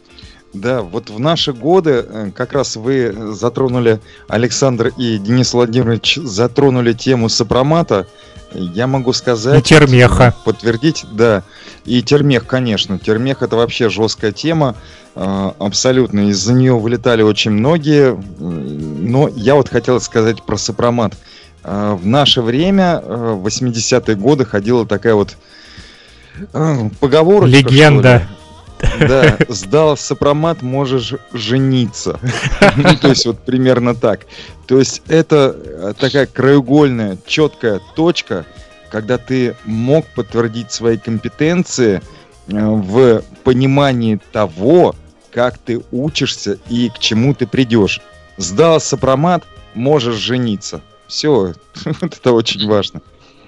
Да, вот в наши годы как раз вы затронули, Александр и Денис Владимирович затронули тему сопромата. Я могу сказать... И термеха. Подтвердить, да. И термех, конечно. Термех — это вообще жесткая тема. Абсолютно. Из-за нее вылетали очень многие. Но я вот хотел сказать про сопромат. В наше время, в восьмидесятые годы, ходила такая вот поговорочка. Легенда. Да, сдал сопромат, можешь жениться. Ну, то есть вот примерно так. То есть это такая краеугольная, четкая точка, когда ты мог подтвердить свои компетенции в понимании того, как ты учишься и к чему ты придешь. Сдал сопромат, можешь жениться. Все, это очень важно.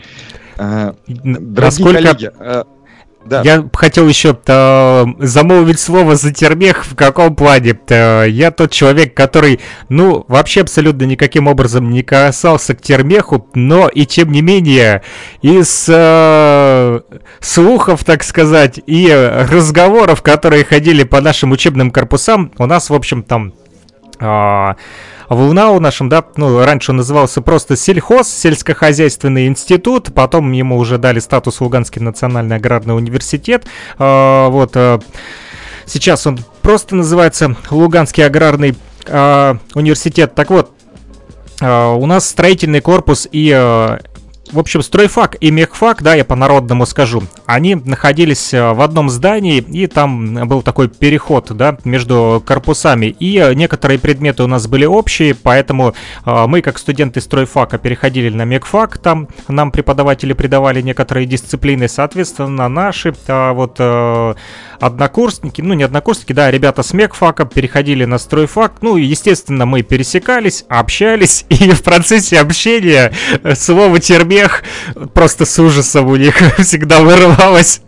Дорогие Насколько... коллеги, да. Я хотел еще э, замолвить слово за термех. В каком плане? Э, я тот человек, который, ну, вообще абсолютно никаким образом не касался к термеху, но и тем не менее из э, слухов, так сказать, и разговоров, которые ходили по нашим учебным корпусам, у нас, в общем, там... Э, В ЛУНАУ нашем, да, ну, раньше он назывался просто сельхоз, сельскохозяйственный институт, потом ему уже дали статус Луганский национальный аграрный университет, а, вот, а, сейчас он просто называется Луганский аграрный а, университет. Так вот, а, у нас строительный корпус и а, в общем, стройфак и мехфак, да, я по-народному скажу, они находились в одном здании, и там был такой переход, да, между корпусами. И некоторые предметы у нас были общие, поэтому мы, как студенты стройфака, переходили на мехфак, там нам преподаватели придавали некоторые дисциплины, соответственно, наши вот однокурсники, ну не однокурсники, да, ребята с мехфака переходили на стройфак, ну и, естественно, мы пересекались, общались, и в процессе общения слово термех просто с ужасом у них всегда вырывалось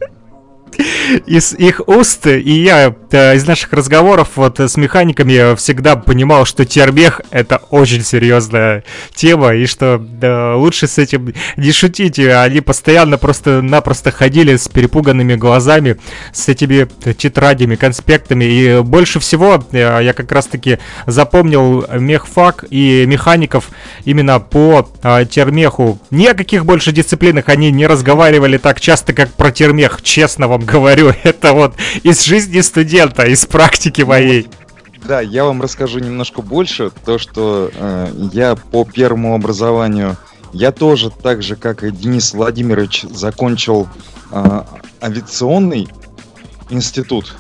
из их уст, и я э, из наших разговоров вот с механиками всегда понимал, что термех — это очень серьезная тема, и что да, лучше с этим не шутить. Они постоянно просто-напросто ходили с перепуганными глазами, с этими тетрадями, конспектами, и больше всего э, я как раз-таки запомнил мехфак и механиков именно по э, термеху. Ни о каких больше дисциплинах они не разговаривали так часто, как про термех, честно вам говорю, это вот из жизни студента, из практики моей. Да, я вам расскажу немножко больше, то что э, я по первому образованию, я тоже так же, как и Денис Владимирович, закончил э, авиационный институт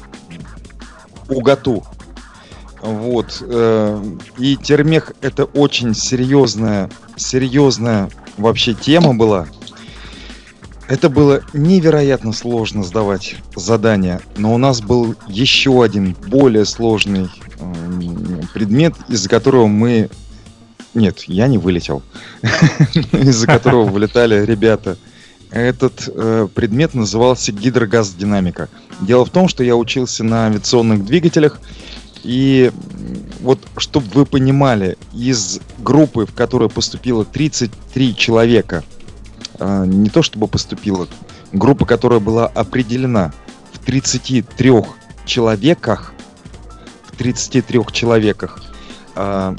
УГАТУ. Вот, э, и термех — это очень серьезная, серьезная вообще тема была. Это было невероятно сложно сдавать задания, но у нас был еще один более сложный э, предмет, из-за которого мы... Нет, я не вылетел. Из-за которого вылетали ребята. Этот э, предмет назывался гидрогазодинамика. Дело в том, что я учился на авиационных двигателях, и вот, чтобы вы понимали, из группы, в которую поступило тридцать три человека, не то чтобы поступила, группа, которая была определена в тридцати трёх человеках, в тридцати трёх человеках, э,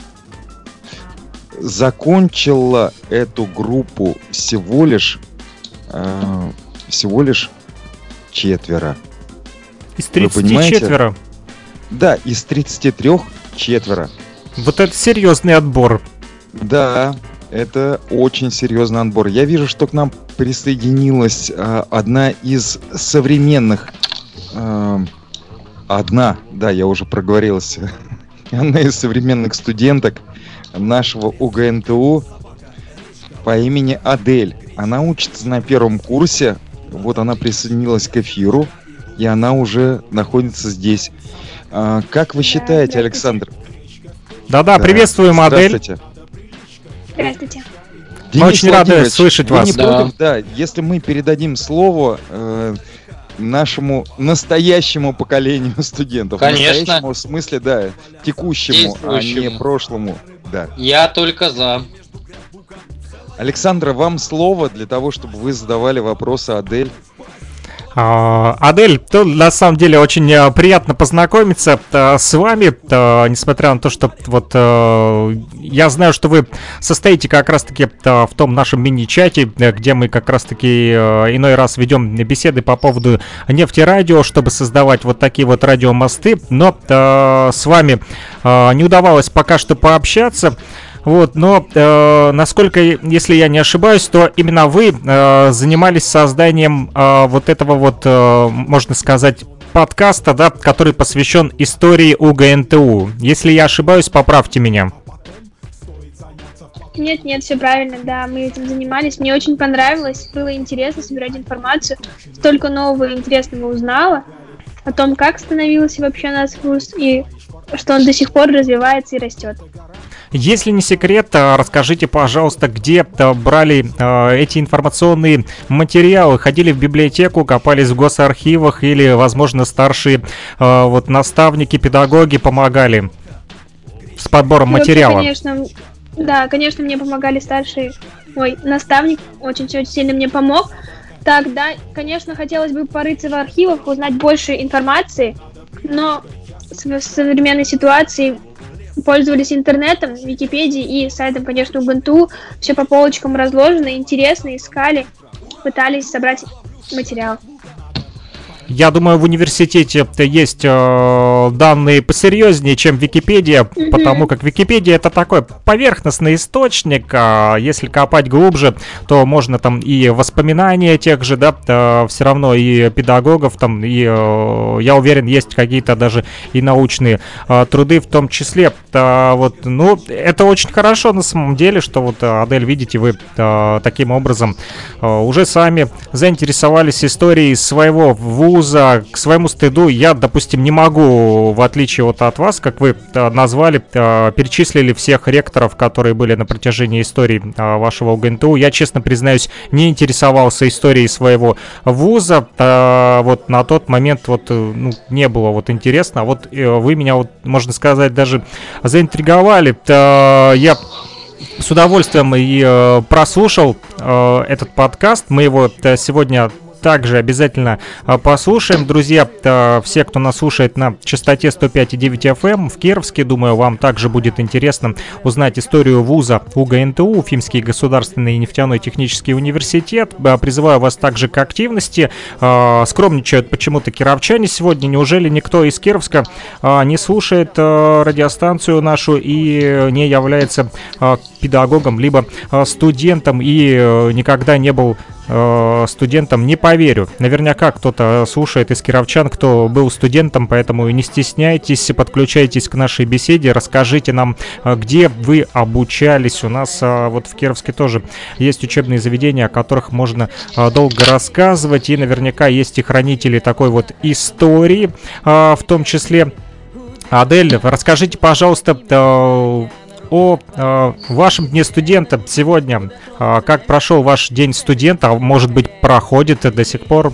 закончила эту группу всего лишь, э, всего лишь четверо. Из тридцати четверо? Да, из тридцати трёх четверо. Вот это серьезный отбор. Да. Это очень серьезный отбор. Я вижу, что к нам присоединилась э, одна из современных... Э, одна, да, я уже проговорился. Одна из современных студенток нашего УГНТУ по имени Адель. Она учится на первом курсе. Вот она присоединилась к эфиру, и она уже находится здесь. Э, как вы считаете, Александр? Да-да, приветствуем, Адель. Здравствуйте. Здравствуйте. Мы очень рады слышать вы вас. Не да. против, да, если мы передадим слово э, нашему настоящему поколению студентов. Конечно. Настоящему в смысле, да, текущему, а не прошлому. Да. Я только за. Александра, вам слово для того, чтобы вы задавали вопросы Адель. А, Адель, то на самом деле очень а, приятно познакомиться а, с вами, а, несмотря на то, что вот а, я знаю, что вы состоите как раз-таки а, в том нашем мини-чате, где мы как раз-таки а, иной раз ведем беседы по поводу нефтерадио, чтобы создавать вот такие вот радиомосты, но а, с вами а, не удавалось пока что пообщаться. Вот, но э, насколько, если я не ошибаюсь, то именно вы э, занимались созданием э, вот этого вот, э, можно сказать, подкаста, да, который посвящен истории УГНТУ. Если я ошибаюсь, поправьте меня. Нет, нет, все правильно, да, мы этим занимались. Мне очень понравилось, было интересно собирать информацию. Столько нового и интересного узнала о том, как становился вообще наш курс и что он до сих пор развивается и растет. Если не секрет, расскажите, пожалуйста, где брали э, эти информационные материалы? Ходили в библиотеку, копались в госархивах или, возможно, старшие э, вот наставники, педагоги помогали с подбором Ну, материала? вообще, конечно, да, конечно, мне помогали старшие. Ой, наставник очень-очень сильно мне помог. Так, да, конечно, хотелось бы порыться в архивах, узнать больше информации, но в современной ситуации пользовались интернетом, Википедией и сайтом, конечно, УГНТУ. Все по полочкам разложено, интересно, искали, пытались собрать материал. я думаю, в университете есть э, данные посерьезнее, чем Википедия, mm-hmm. потому как Википедия — это такой поверхностный источник, а если копать глубже, то можно там и воспоминания тех же, да, э, все равно и педагогов там, и, э, я уверен, есть какие-то даже и научные э, труды в том числе. Э, вот, ну, это очень хорошо на самом деле, что вот, Адель, видите, вы э, таким образом э, уже сами заинтересовались историей своего вуза. К своему стыду я, допустим, не могу, в отличие вот от вас, как вы э, назвали, э, перечислили всех ректоров, которые были на протяжении истории э, вашего УГНТУ. Я, честно признаюсь, не интересовался историей своего вуза. Э, вот на тот момент вот, э, ну, не было вот интересно. А вот э, вы меня, вот, можно сказать, даже заинтриговали. Э, я с удовольствием и э, прослушал э, этот подкаст. Мы его э, сегодня также обязательно э, послушаем. Друзья, э, все, кто нас слушает на частоте сто пять и девять эф эм в Кировске, думаю, вам также будет интересно узнать историю вуза УГНТУ, Уфимский государственный нефтяной технический университет. Э, призываю вас также к активности. Э, скромничают почему-то кировчане сегодня. Неужели никто из Кировска э, не слушает э, радиостанцию нашу и не является э, педагогом, либо э, студентом и э, никогда не был студентом? Не поверю. Наверняка кто-то слушает из кировчан, кто был студентом, поэтому не стесняйтесь, подключайтесь к нашей беседе, расскажите нам, где вы обучались. У нас вот в Кировске тоже есть учебные заведения, о которых можно долго рассказывать, и наверняка есть и хранители такой вот истории, в том числе. Адель, расскажите, пожалуйста, о э, вашем дне студента сегодня. Э, как прошел ваш день студента? А может быть, проходит до сих пор?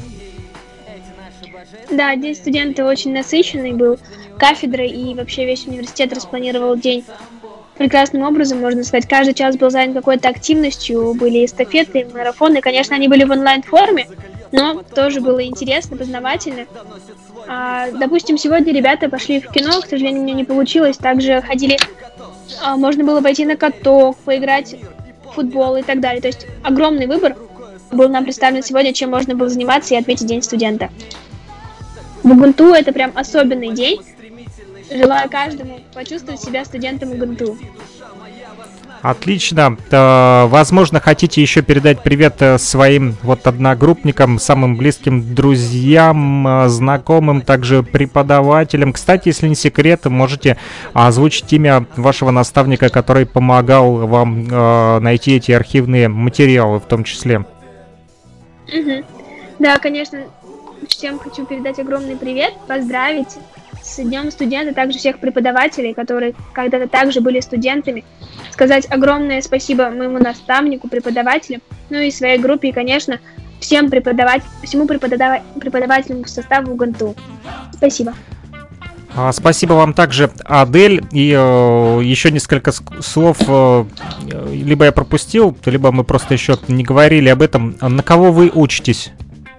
Да, день студента очень насыщенный был. Кафедра и вообще весь университет распланировал день прекрасным образом, можно сказать. Каждый час был занят какой-то активностью. Были эстафеты, марафоны. Конечно, они были в онлайн-форме, но тоже было интересно, познавательно. А, допустим, сегодня ребята пошли в кино. К сожалению, у меня не получилось. Также ходили... Можно было пойти на каток, поиграть в футбол и так далее. То есть огромный выбор был нам представлен сегодня, чем можно было заниматься и отметить День студента. В УГНТУ это прям особенный день. Желаю каждому почувствовать себя студентом УГНТУ. Отлично. Возможно, хотите еще передать привет своим вот одногруппникам, самым близким друзьям, знакомым, также преподавателям. Кстати, если не секрет, можете озвучить имя вашего наставника, который помогал вам э, найти эти архивные материалы в том числе. Угу. Да, конечно, всем хочу передать огромный привет, поздравить с Днем студента, также всех преподавателей, которые когда-то также были студентами. Сказать огромное спасибо моему наставнику, преподавателю, ну и своей группе, и, конечно, всем преподавать, всему преподава- преподавательному составу УГНТУ. Спасибо. Спасибо вам также, Адель. И э, еще несколько слов, э, либо я пропустил, либо мы просто еще не говорили об этом. На кого вы учитесь?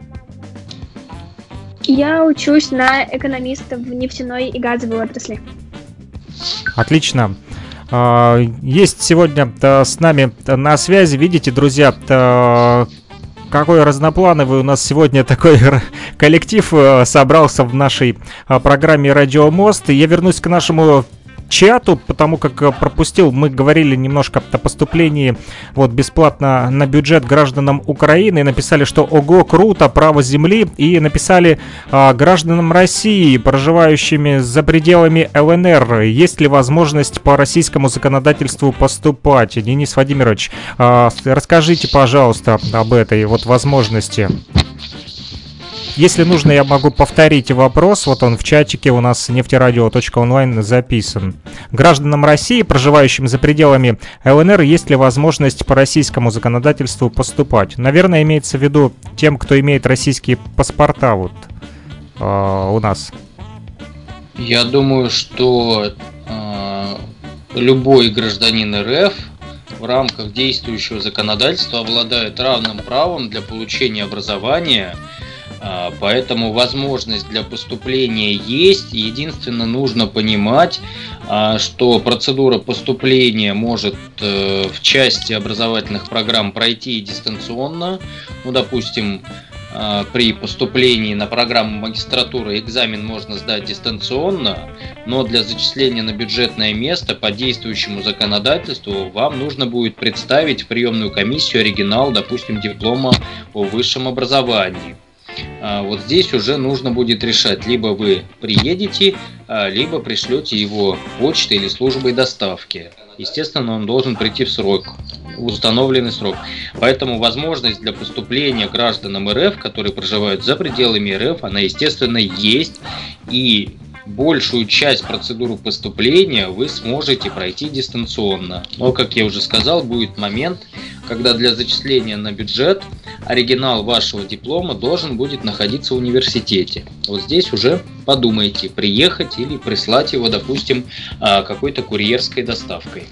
Я учусь на экономиста в нефтяной и газовой отрасли. Отлично. Есть сегодня с нами на связи, видите, друзья, какой разноплановый у нас сегодня такой коллектив собрался в нашей программе «Радио Мост». И я вернусь к нашему чату, потому как пропустил, мы говорили немножко о поступлении вот бесплатно на бюджет гражданам Украины, написали, что ого, круто, право земли, и написали а, гражданам России, проживающими за пределами эл эн эр, есть ли возможность по российскому законодательству поступать. Денис Владимирович, а, расскажите, пожалуйста, об этой вот возможности. Если нужно, я могу повторить вопрос. Вот он в чатике у нас нефтерадио точка онлайн записан. Гражданам России, проживающим за пределами эл эн эр, есть ли возможность по российскому законодательству поступать? Наверное, имеется в виду тем, кто имеет российские паспорта вот э, у нас. Я думаю, что э, любой гражданин эр эф в рамках действующего законодательства обладает равным правом для получения образования. Поэтому возможность для поступления есть. Единственное, нужно понимать, что процедура поступления может в части образовательных программ пройти дистанционно. Ну, допустим, э, при поступлении на программу магистратуры экзамен можно сдать дистанционно, но для зачисления на бюджетное место по действующему законодательству вам нужно будет представить в приемную комиссию оригинал, допустим, диплома о высшем образовании. Вот здесь уже нужно будет решать, либо вы приедете, либо пришлете его почтой или службой доставки. Естественно, он должен прийти в срок, в установленный срок. Поэтому возможность для поступления гражданам РФ, которые проживают за пределами РФ, она, естественно, есть. И большую часть процедуры поступления вы сможете пройти дистанционно. Но, как я уже сказал, будет момент, когда для зачисления на бюджет оригинал вашего диплома должен будет находиться в университете. Вот здесь уже подумайте, приехать или прислать его, допустим, какой-то курьерской доставкой.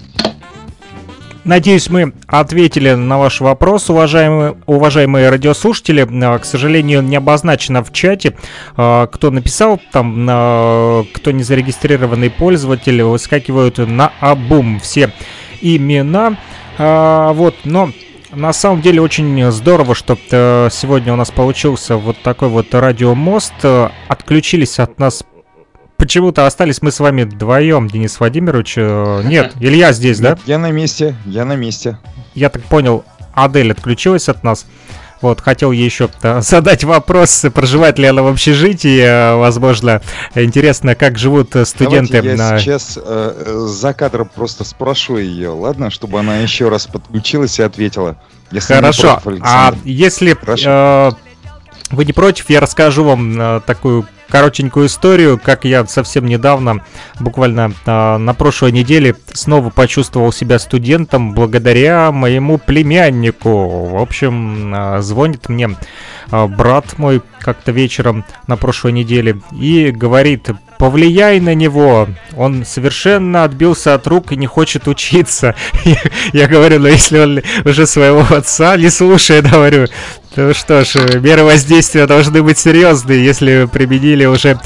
Надеюсь, мы ответили на ваш вопрос, уважаемые, уважаемые радиослушатели. К сожалению, не обозначено в чате, кто написал, там, кто не зарегистрированный пользователь, выскакивают наобум все имена. Вот, но на самом деле очень здорово, что сегодня у нас получился вот такой вот радиомост. Отключились от нас. Почему-то остались мы с вами вдвоем, Денис Владимирович. Нет, Илья здесь, да? Я на месте, я на месте. Я так понял, Адель отключилась от нас. Вот, хотел ей еще задать вопрос, проживает ли она в общежитии, возможно. Интересно, как живут студенты. Давайте я сейчас э, за кадром просто спрошу ее, ладно? Чтобы она еще раз подключилась и ответила. Если Хорошо, против, а если э, вы не против, я расскажу вам э, такую коротенькую историю, как я совсем недавно, буквально э, на прошлой неделе, снова почувствовал себя студентом благодаря моему племяннику. В общем, э, звонит мне э, брат мой как-то вечером на прошлой неделе и говорит: повлияй на него, он совершенно отбился от рук и не хочет учиться. Я говорю, ну если он уже своего отца не слушает, говорю, ну что ж, меры воздействия должны быть серьезные, если применили уже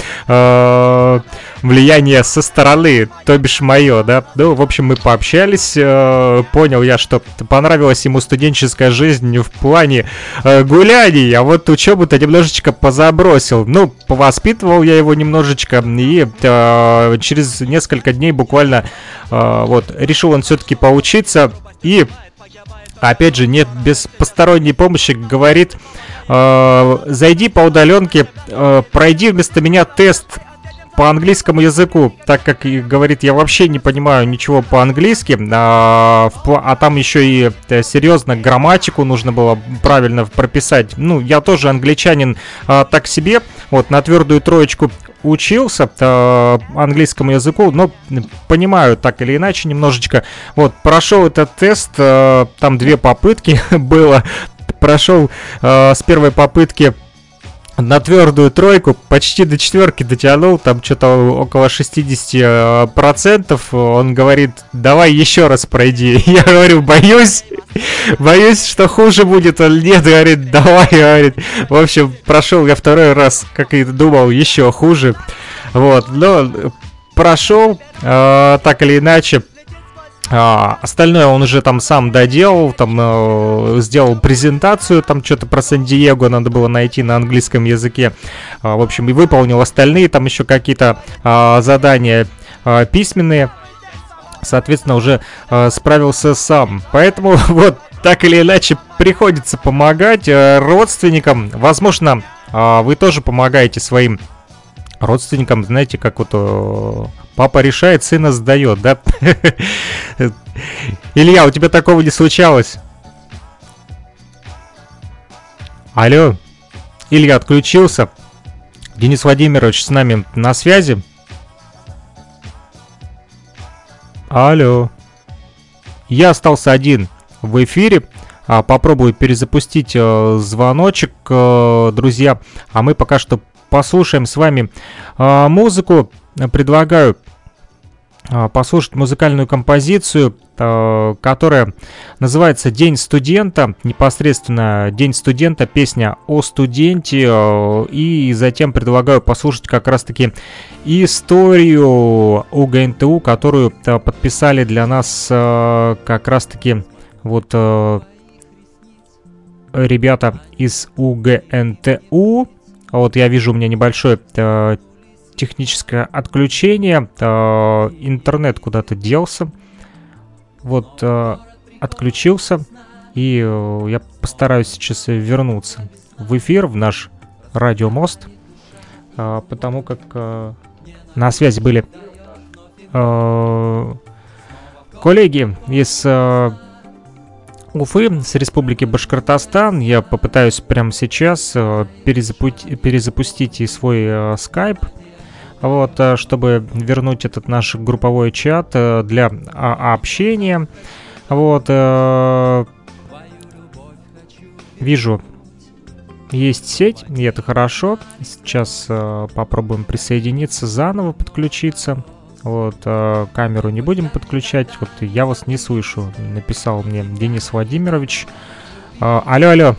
э, влияние со стороны, то бишь мое, да. Ну, в общем, мы пообщались, э, понял я, что понравилась ему студенческая жизнь в плане э, гуляний, а вот учебу-то немножечко позабросил. Ну, повоспитывал я его немножечко, и э, через несколько дней буквально э, вот решил он все-таки поучиться, и опять же, нет, без посторонней помощи говорит: э, зайди по удаленке, э, пройди вместо меня тест по английскому языку, так как, говорит, я вообще не понимаю ничего по-английски, а, а там еще и серьезно грамматику нужно было правильно прописать. Ну, я тоже англичанин а, так себе, вот, на твердую троечку учился а, английскому языку, но понимаю так или иначе немножечко. Вот, прошел этот тест, а, там две попытки было, прошел а, с первой попытки на твердую тройку, почти до четверки дотянул, там что-то около шестьдесят процентов. Он говорит: давай еще раз пройди. Я говорю: боюсь, боюсь, что хуже будет. Он: нет, говорит, давай, говорит. В общем, прошел я второй раз, как и думал, еще хуже. Вот, но прошел, э, так или иначе. А, остальное он уже там сам доделал, там э, сделал презентацию, там что-то про Сан-Диего надо было найти на английском языке. А, в общем, и выполнил остальные там еще какие-то а, задания а, письменные. Соответственно, уже а, справился сам. Поэтому вот так или иначе приходится помогать а, родственникам. Возможно, а, вы тоже помогаете своим родственникам, знаете, как вот э, папа решает, сына сдает, да? Илья, у тебя такого не случалось? Алло, Илья отключился. Денис Владимирович с нами на связи. Алло. Я остался один в эфире. А, попробую перезапустить э, звоночек, э, друзья. А мы пока что послушаем с вами э, музыку. Предлагаю э, послушать музыкальную композицию, э, которая называется «День студента». Непосредственно «День студента», песня о студенте. Э, и затем предлагаю послушать как раз-таки историю УГНТУ, которую э, подписали для нас э, как раз-таки вот... Э, ребята из УГНТУ. Вот я вижу, у меня небольшое э, техническое отключение. Э, интернет куда-то делся. Вот э, отключился. И э, я постараюсь сейчас вернуться в эфир, в наш радиомост. Э, потому как э, на связи были э, коллеги из э, Уфы, с Республики Башкортостан. Я попытаюсь прямо сейчас э, перезапу- перезапустить и свой э, скайп, вот, э, чтобы вернуть этот наш групповой чат э, для а- общения. Вот, э, вижу, есть сеть, и это хорошо. Сейчас э, попробуем присоединиться, заново подключиться. Вот, э, камеру не будем подключать. Вот я вас не слышу, написал мне Денис Владимирович. Э, алло, алло.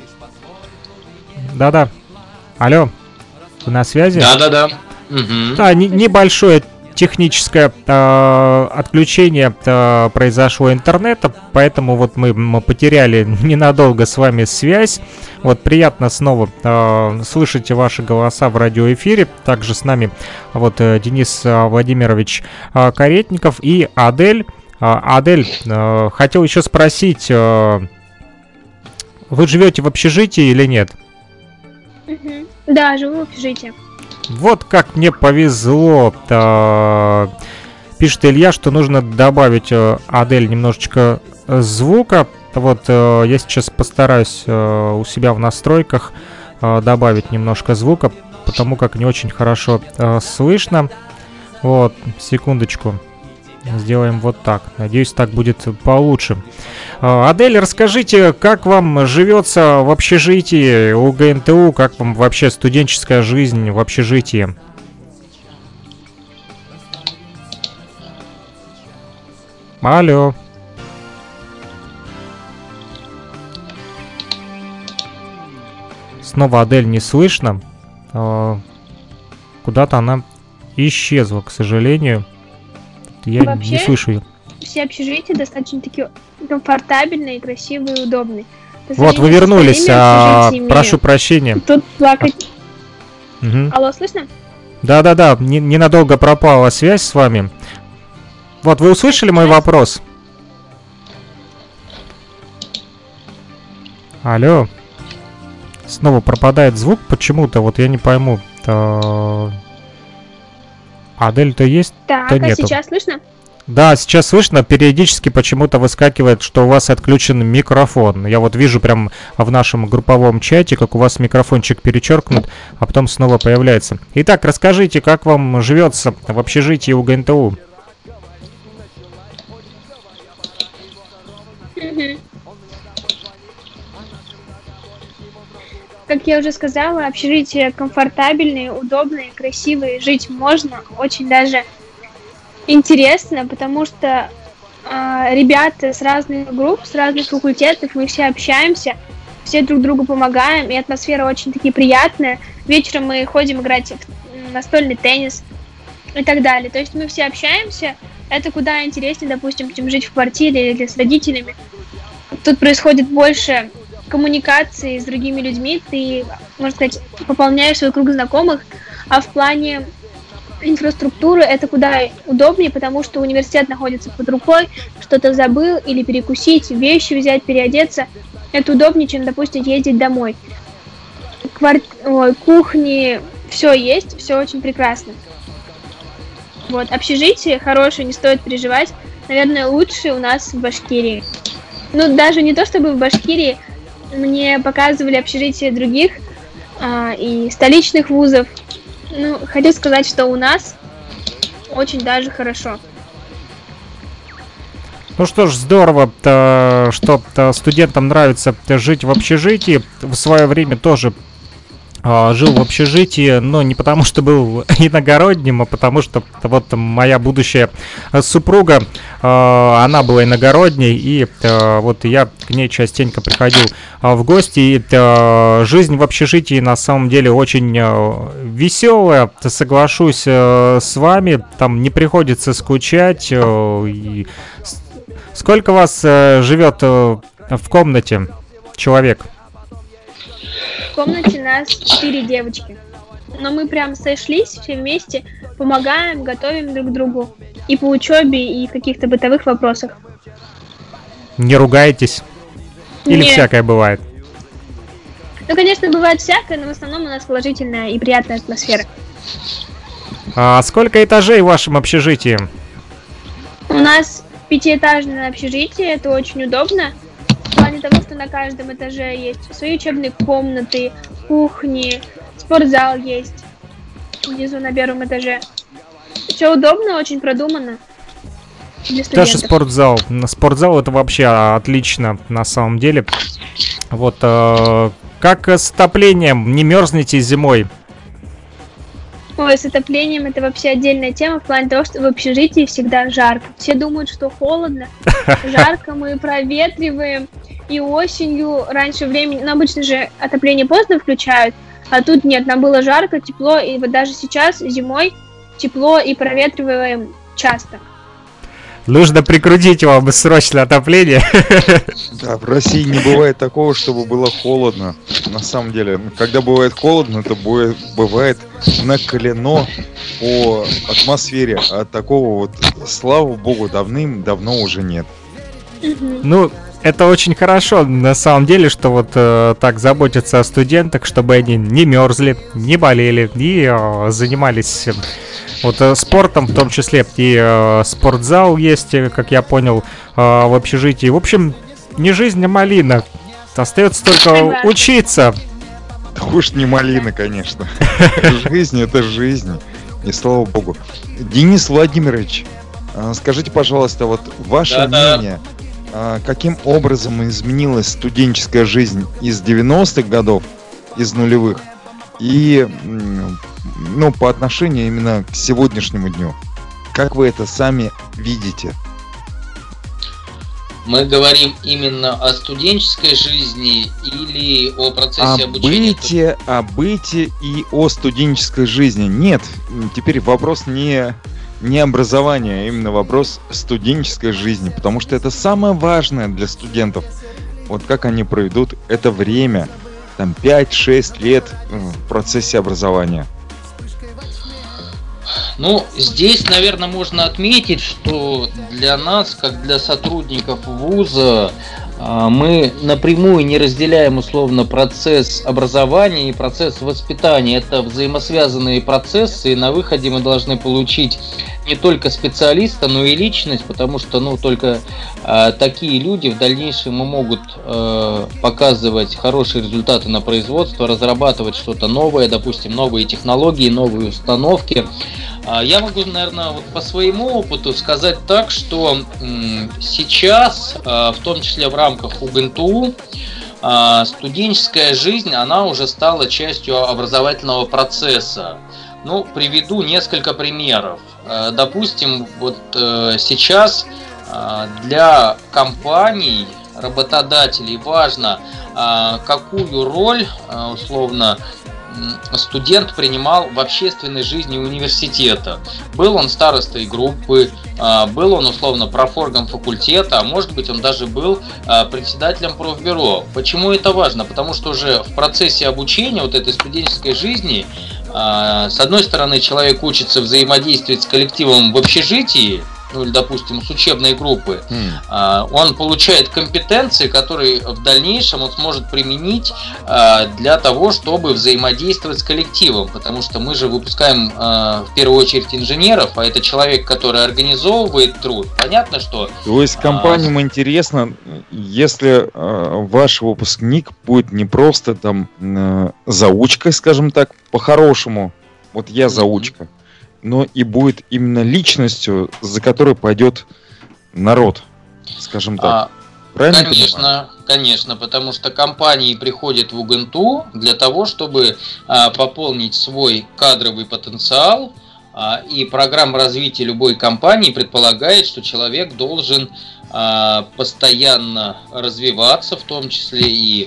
Да-да. Алло. Вы на связи? Да-да-да. Угу. Да, не, небольшое техническое э, отключение э, произошло интернета, поэтому вот мы, мы потеряли ненадолго с вами связь. Вот приятно снова э, слышать ваши голоса в радиоэфире. Также с нами вот э, Денис э, Владимирович э, Каретников и Адель. Э, Адель, э, хотел еще спросить, э, вы живете в общежитии или нет? Мгм. Да, живу в общежитии. Вот как мне повезло, э, пишет Илья, что нужно добавить э, Адель немножечко э, звука. Вот э, я сейчас постараюсь э, у себя в настройках э, добавить немножко звука, потому как не очень хорошо э, слышно. Вот, секундочку. Сделаем вот так. Надеюсь, так будет получше. Э, Адель, расскажите, как вам живется в общежитии у ГНТУ, как вам вообще студенческая жизнь в общежитии? Алло. Снова Адель не слышно. Э, Куда-то она исчезла, к сожалению. Я Вообще, не слышу ее. все общежития достаточно такие комфортабельные, красивые и удобные. По Вот, вы сравнению с вернулись. остальными а, общежитиями, прошу прощения. Тут плакать. Мгм. Алло, слышно? Да-да-да, не- ненадолго пропала связь с вами. Вот, вы услышали мой вопрос? Алло. Снова пропадает звук почему-то, вот я не пойму. Та- Адель-то есть? Так, Да а нету. сейчас слышно? Да, сейчас слышно, периодически почему-то выскакивает, что у вас отключен микрофон. Я вот вижу прям в нашем групповом чате, как у вас микрофончик перечеркнут, а потом снова появляется. Итак, расскажите, как вам живется в общежитии у ГНТУ? Мгм. Как я уже сказала, общежития комфортабельные, удобные, красивые, жить можно, очень даже интересно, потому что а, ребята с разных групп, с разных факультетов, мы все общаемся, все друг другу помогаем, и атмосфера очень таки приятная. Вечером мы ходим играть в настольный теннис и так далее. То есть мы все общаемся, это куда интереснее, допустим, чем жить в квартире или с родителями. Тут происходит больше коммуникации с другими людьми, ты, можно сказать, пополняешь свой круг знакомых, а в плане инфраструктуры это куда удобнее, потому что университет находится под рукой, что-то забыл или перекусить, вещи взять, переодеться, это удобнее, чем, допустим, ездить домой. Квар... Ой, кухни, все есть, все очень прекрасно. Вот, общежитие хорошее, не стоит переживать, наверное, лучшее у нас в Башкирии. Ну, даже не то чтобы в Башкирии, мне показывали общежития других а, и столичных вузов. Ну, хочу сказать, что у нас очень даже хорошо. Ну что ж, здорово, то, что то студентам нравится жить в общежитии. В свое время тоже а, жил в общежитии, но не потому, что был иногородним, а потому что вот моя будущая супруга, а, она была иногородней, и а, вот я к ней частенько приходил а, в гости, и а, жизнь в общежитии на самом деле очень а, веселая, соглашусь а, с вами, там не приходится скучать. А, и... Сколько вас а, живет а, в комнате человек? в комнате нас четыре девочки. Но мы прям сошлись все вместе, помогаем, готовим друг другу. И по учебе, и в каких-то бытовых вопросах. Не ругаетесь? Или Нет. всякое бывает? Ну, конечно, бывает всякое, но в основном у нас положительная и приятная атмосфера. А сколько этажей в вашем общежитии? У нас пятиэтажное общежитие, это очень удобно. В плане того, что на каждом этаже есть свои учебные комнаты, кухни, спортзал есть внизу на первом этаже. Все удобно, очень продумано для Даже студентов. спортзал. Спортзал это вообще отлично на самом деле. Вот э, как с отоплением? Не мерзнете зимой? Ой, с отоплением это вообще отдельная тема в плане того, что в общежитии всегда жарко. Все думают, что холодно. Жарко, мы проветриваем. И осенью раньше времени, ну обычно же отопление поздно включают, а тут нет, нам было жарко, тепло, и вот даже сейчас зимой тепло и проветриваем часто. Нужно прикрутить вам срочно отопление. Да, в России не бывает такого, чтобы было холодно. На самом деле, когда бывает холодно, это бывает, бывает накалено по атмосфере. А такого вот, слава богу, давным-давно уже нет. Ну, это очень хорошо, на самом деле, что вот э, так заботятся о студентах, чтобы они не мерзли, не болели и э, занимались э, вот э, спортом, в том числе и э, спортзал есть, э, как я понял, э, в общежитии. В общем, не жизнь, а малина. Остается только Ага. учиться. Да уж не малина, конечно. Жизнь — это жизнь. И слава богу. Денис Владимирович, а, скажите, пожалуйста, вот ваше Да-да. мнение, а, каким образом изменилась студенческая жизнь из девяностых годов, из нулевых, и м, ну, по отношению именно к сегодняшнему дню? Как вы это сами видите? Мы говорим именно о студенческой жизни или о процессе О обучения? быте, о быте и о студенческой жизни. Нет, теперь вопрос не, не образования, а именно вопрос студенческой жизни, потому что это самое важное для студентов. Вот как они проведут это время, там пять-шесть лет в процессе образования. Ну, здесь, наверное, можно отметить, что для нас, как для сотрудников вуза, а, мы напрямую не разделяем условно процесс образования и процесс воспитания. Это взаимосвязанные процессы, и на выходе мы должны получить не только специалиста, но и личность, потому что ну, только э, такие люди в дальнейшем могут э, показывать хорошие результаты на производство, разрабатывать что-то новое, допустим, новые технологии, новые установки. Я могу, наверное, вот по своему опыту сказать так, что сейчас, в том числе в рамках УГНТУ, студенческая жизнь, она уже стала частью образовательного процесса. Ну, приведу несколько примеров. Допустим, вот сейчас для компаний, работодателей важно, какую роль, условно, студент принимал в общественной жизни университета. Был он старостой группы, был он условно профоргом факультета, а может быть он даже был председателем профбюро. Почему это важно? Потому что уже в процессе обучения вот этой студенческой жизни, с одной стороны, человек учится взаимодействовать с коллективом в общежитии, ну или, допустим, с учебной группы, mm. он получает компетенции, которые в дальнейшем он сможет применить для того, чтобы взаимодействовать с коллективом, потому что мы же выпускаем в первую очередь инженеров, а это человек, который организовывает труд. Понятно, что... То есть компаниям а... интересно, если ваш выпускник будет не просто там заучкой, скажем так, по-хорошему, вот я заучка, mm-hmm. но и будет именно личностью, за которой пойдет народ, скажем так. А, Правильно конечно, понимаю? Конечно, потому что компании приходят в УГНТУ для того, чтобы а, пополнить свой кадровый потенциал, а, и программа развития любой компании предполагает, что человек должен а, постоянно развиваться, в том числе и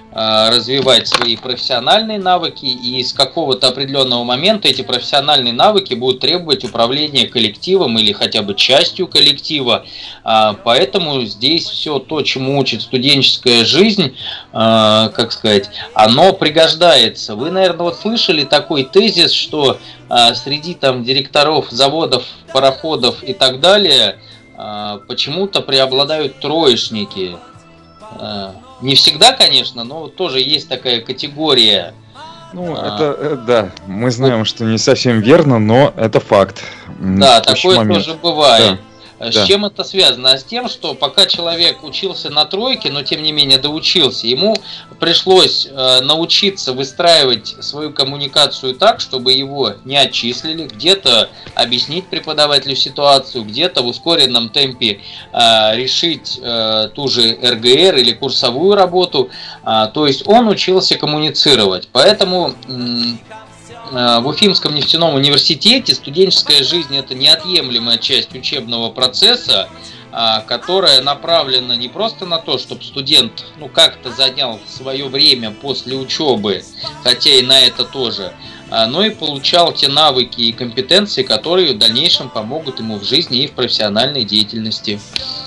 развивать свои профессиональные навыки, и с какого-то определенного момента эти профессиональные навыки будут требовать управления коллективом или хотя бы частью коллектива. Поэтому здесь все то, чему учит студенческая жизнь, как сказать, оно пригождается. Вы, наверное, вот слышали такой тезис, что среди там директоров заводов, пароходов и так далее почему-то преобладают троечники. Не всегда, конечно, но тоже есть такая категория. Ну, а, это, да, мы знаем, что не совсем верно, но это факт. Да, такое момент. Тоже бывает. Да. С да. чем это связано? А с тем, что пока человек учился на тройке, но тем не менее доучился, ему пришлось э, научиться выстраивать свою коммуникацию так, чтобы его не отчислили, где-то объяснить преподавателю ситуацию, где-то в ускоренном темпе э, решить э, ту же эр гэ эр или курсовую работу. Э, то есть он учился коммуницировать. Поэтому... М- В Уфимском нефтяном университете студенческая жизнь – это неотъемлемая часть учебного процесса, которая направлена не просто на то, чтобы студент ну, как-то занял свое время после учебы, хотя и на это тоже, но и получал те навыки и компетенции, которые в дальнейшем помогут ему в жизни и в профессиональной деятельности.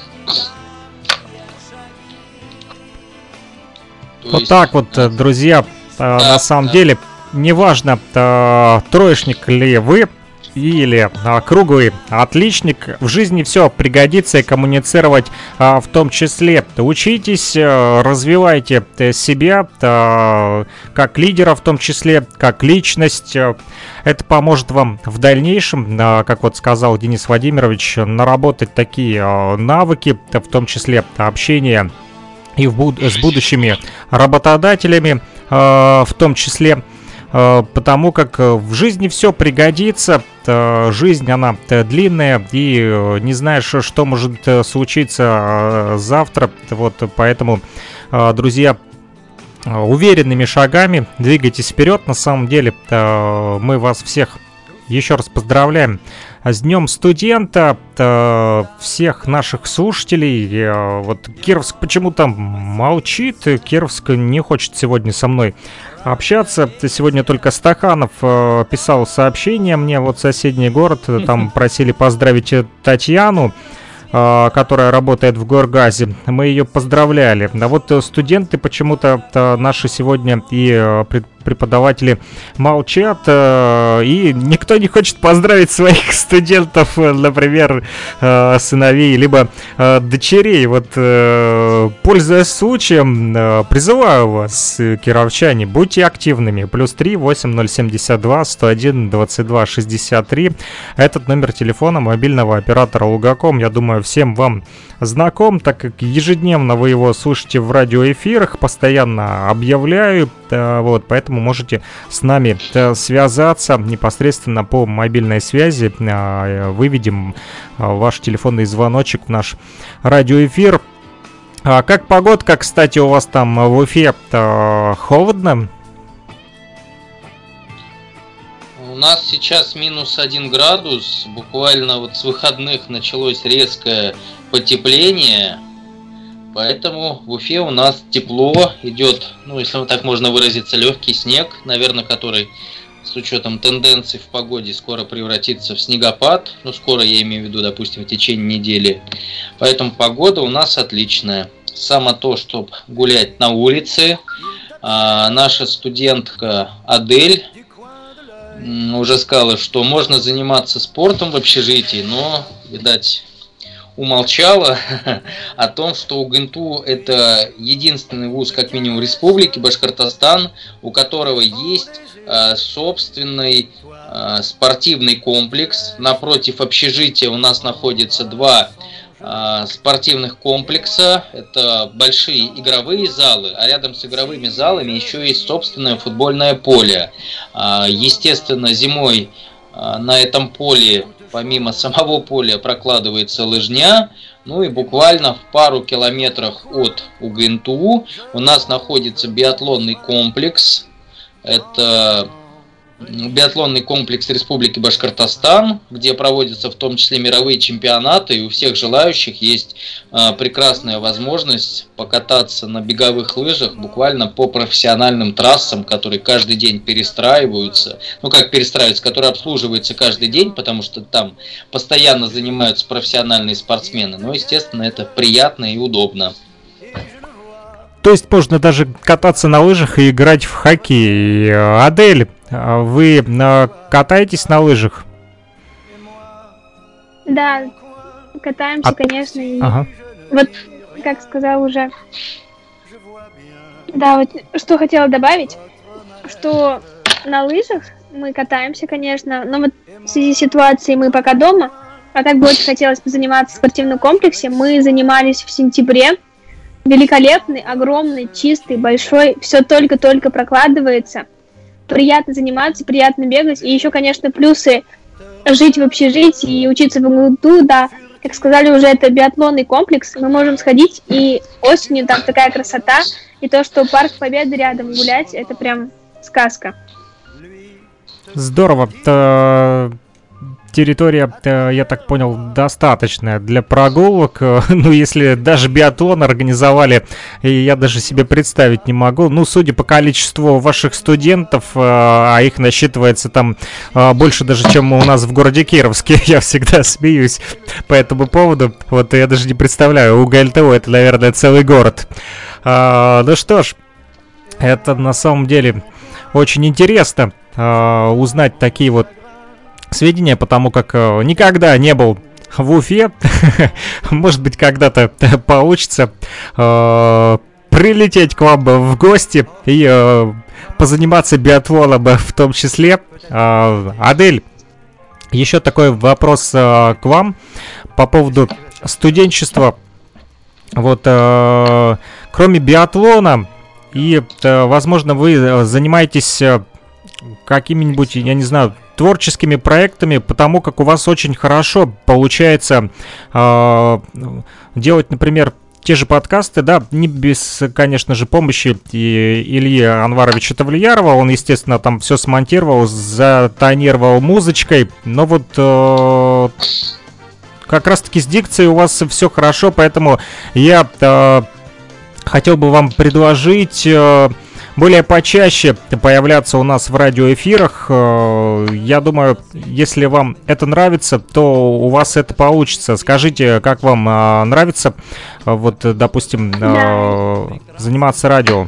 То вот есть... так вот, друзья, да, на самом да. деле... Неважно, э, троечник ли вы или э, круглый отличник, в жизни все пригодится и коммуницировать э, в том числе. Учитесь, э, развивайте э, себя э, как лидера, в том числе как личность. Это поможет вам в дальнейшем, э, как вот сказал Денис Владимирович, наработать такие э, навыки, в том числе общение и в буд- с будущими работодателями, э, в том числе. Потому как в жизни все пригодится, жизнь она длинная, и не знаешь, что может случиться завтра. Вот поэтому, друзья, уверенными шагами двигайтесь вперед. На самом деле мы вас всех еще раз поздравляем с Днем студента, всех наших слушателей. Вот Кировск почему-то молчит, Кировск не хочет сегодня со мной общаться. Сегодня только Стаханов э, писал сообщение мне, вот соседний город, там просили поздравить Татьяну, э, которая работает в Горгазе. Мы ее поздравляли. А вот студенты почему-то э, наши сегодня и э, преподаватели молчат, э, и никто не хочет поздравить своих студентов, например, э, сыновей, либо э, дочерей. Вот, э, пользуясь случаем, э, призываю вас, кировчане, будьте активными. Плюс три восемь ноль семьдесят два сто один двадцать два шестьдесят три. Этот номер телефона мобильного оператора Лугаком, я думаю, всем вам знаком, так как ежедневно вы его слушаете в радиоэфирах, постоянно объявляю, э, вот, поэтому можете с нами связаться непосредственно по мобильной связи. Выведем ваш телефонный звоночек в наш радиоэфир. А как погодка, кстати, у вас там в Уфе холодно? У нас сейчас минус один градус. Буквально вот с выходных началось резкое потепление. Поэтому в Уфе у нас тепло, идет, ну, если так можно выразиться, легкий снег, наверное, который с учетом тенденций в погоде скоро превратится в снегопад. Ну, скоро, я имею в виду, допустим, в течение недели. Поэтому погода у нас отличная. Само то, чтобы гулять на улице. А, наша студентка Адель уже сказала, что можно заниматься спортом в общежитии, но, видать, умолчала о том, что УГНТУ это единственный вуз, как минимум, Республики Башкортостан, у которого есть э, собственный э, спортивный комплекс. Напротив общежития у нас находится два э, спортивных комплекса. Это большие игровые залы, а рядом с игровыми залами еще есть собственное футбольное поле. Э, естественно, зимой э, на этом поле помимо самого поля прокладывается лыжня, ну и буквально в пару километрах от УГНТУ у нас находится биатлонный комплекс. Это биатлонный комплекс Республики Башкортостан, где проводятся в том числе мировые чемпионаты, и у всех желающих есть э, прекрасная возможность покататься на беговых лыжах буквально по профессиональным трассам, которые каждый день перестраиваются, ну как перестраиваются, которые обслуживаются каждый день, потому что там постоянно занимаются профессиональные спортсмены, но, естественно, это приятно и удобно. То есть можно даже кататься на лыжах и играть в хоккей. Адель, вы катаетесь на лыжах? Да, катаемся, А- конечно. И Ага. вот, как сказал уже. Да, вот что хотела добавить, что на лыжах мы катаемся, конечно, но вот в связи с ситуацией мы пока дома, а так бы очень хотелось позаниматься в спортивном комплексе. Мы занимались в сентябре. Великолепный, огромный, чистый, большой, все только-только прокладывается. Приятно заниматься, приятно бегать. И еще, конечно, плюсы жить в общежитии и учиться в МГУ, да, как сказали уже, это биатлонный комплекс. Мы можем сходить, и осенью там такая красота. И то, что Парк Победы рядом гулять, это прям сказка. Здорово. Т- Территория, э, я так понял, достаточная для прогулок. Э, Ну, если даже биатлон организовали, и я даже себе представить не могу. Ну, судя по количеству ваших студентов, э, а их насчитывается там э, больше даже, чем у нас в городе Кировске. Я всегда смеюсь по этому поводу. Вот я даже не представляю, у ГЛТО это, наверное, целый город. А, ну что ж, это на самом деле очень интересно э, узнать такие вот сведения, потому как э, никогда не был в Уфе. Может быть, когда-то получится э, прилететь к вам в гости и э, позаниматься биатлоном в том числе. Э, Адель, еще такой вопрос э, к вам по поводу студенчества. Вот, э, кроме биатлона и, э, возможно, вы занимаетесь э, какими-нибудь, я не знаю, творческими проектами, потому как у вас очень хорошо получается э, делать, например, те же подкасты, да, не без, конечно же, помощи и Ильи Анваровича Тавлиярова. Он, естественно, там все смонтировал, затонировал музычкой, но вот э, как раз-таки с дикцией у вас все хорошо, поэтому я э, хотел бы вам предложить э, более почаще появляться у нас в радиоэфирах. Э, Я думаю, если вам это нравится, то у вас это получится. Скажите, как вам э, нравится, э, вот, допустим, э, заниматься радио?